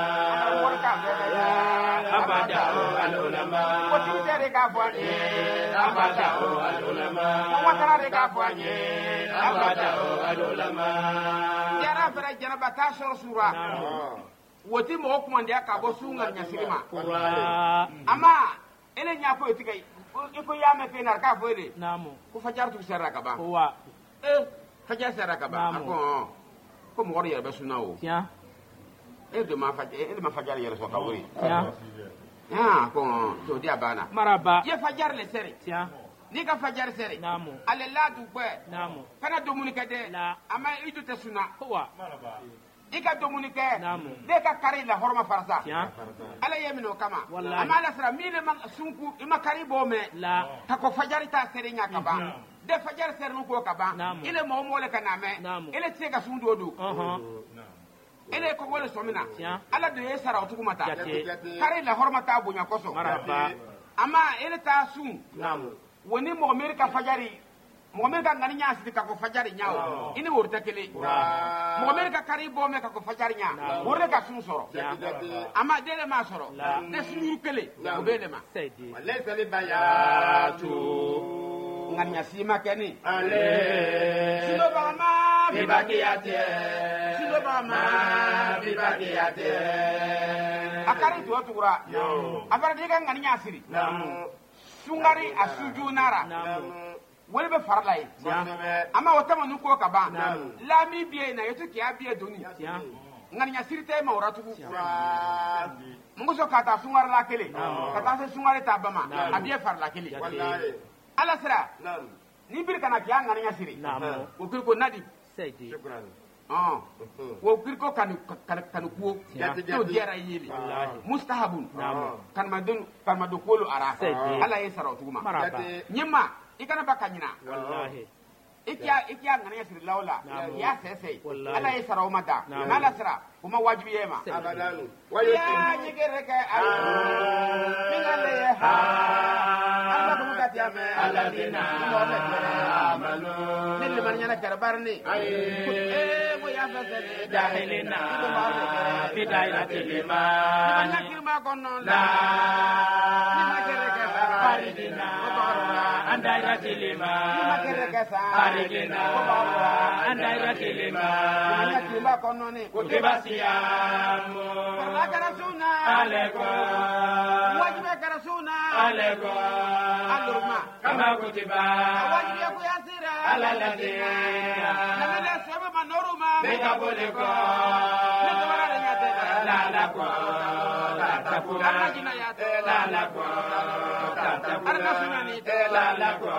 afadahu al-ulama ko ti tere ka fani afadahu al-ulama watara de ka fani afadahu al-ulama yara fara janaba ta sura woti mo ko mande aka bo sungar nya sirima ama ele nya ko etikai iko ya me fenar ka foede ko fajar tu serra ka ba fajar serra ka ba ko mo wori yere be sunawo de ma fajar yere so ka wori ko to dia bana maraba ye fajar le sere ni ka fajar sere ale la du kwe kana domuni kede ama itu te suna ika domuni ke de ka kari la horma farsa ala yemino kama ama la sara mine man sunku ima kari bo me ta ko fajar ta sere nya kaba de fajar sere nu ko kaba ile mo mo le kana me ile tie ka sundu odu ele ko wala somina ala de yesara otukumata kare la hormata bunya koso ama ele ta sun woni mo amerika fajari mo amerika ngani nya sidi ka ko fajari nyaaw ini wurta kele mo amerika kare bo me ka ko fajari nya wurta ka sun soro ama dele ma soro de sunu kele o bele ma walaysa li bayatu ngani nya sima keni ale sino ba ma bi bakiyate akari to tukura abara diga ngani nyasiri sungari asuju nara wele be farla yi ama wotama nuko kaba la mi biye na yetu ki abiye doni ngani nyasiri te ma uratugu munguso kata sungari la kele kata se sungari tabama abiye farla kele ala sira ni bir kana kiya ngani siri Naam. o kir ko nadi Seydi. Shukran. wo kir ko kan kuo Jati, to jati. diara yeli Wallahi. mustahabun Naam. kan madun kolo ara Seydi. ala ye sara tuguma Maraba. Jati. nyima ikana bakanyina Wallahi. ikiya ngani siri lawla Naam. ya sese Wallahi. ala ye sara mata Naam. mala sara kuma wajibi yema Abadanu. ya Wayotim. nyigere ka mingale ha Allah kuma ka tiame Alladina amanu. nille man nyana karbarni mo ya fasale Dahilina fi dairatil man iman. yakirma kono La nyigere ka Faridina an dairatil iman. nyigere ka Faridina an dairatil iman. nyakirma kono ni Kutiba siyamu karla karasuna alaikum. wajibe karasuna Alaikum. alurma Kama kutiba wajibe ku yasira ala ladina namele sebe manoruma bekabuliko nekamara nyate lalako tatakuna arajina yate lalako tatakuna lalako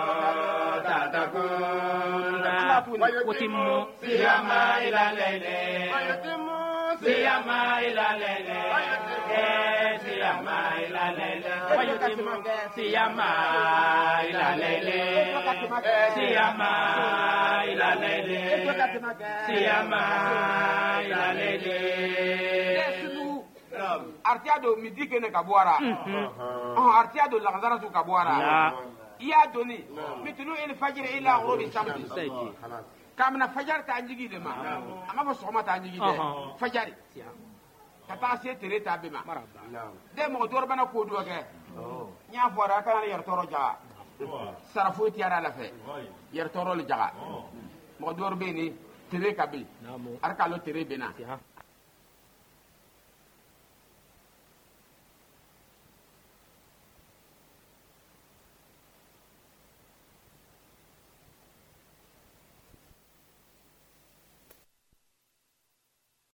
tatakuna Kutimmu. siyama ila lele Wayotimu. siyama ila lele siyama ila lele Wayutimmu. siyama ila lele siyama ila lele siyama ila lele artiado midi kene ka buara artiado langzara su ka buara Ya. iya doni mitulu il fajr ila ghurubi shamsi Seydi. kamna fajar ta anjigi de ma amma ba soma ta anjigi de fajari ka ta se tere ta be ma Maraba. de mo dor bana ko do ke nya fora kana yar toro jaga sarafu tiara la fe yar toro le jaga mo dor be ni tere ka be Naam. arka lo tere be na Ya.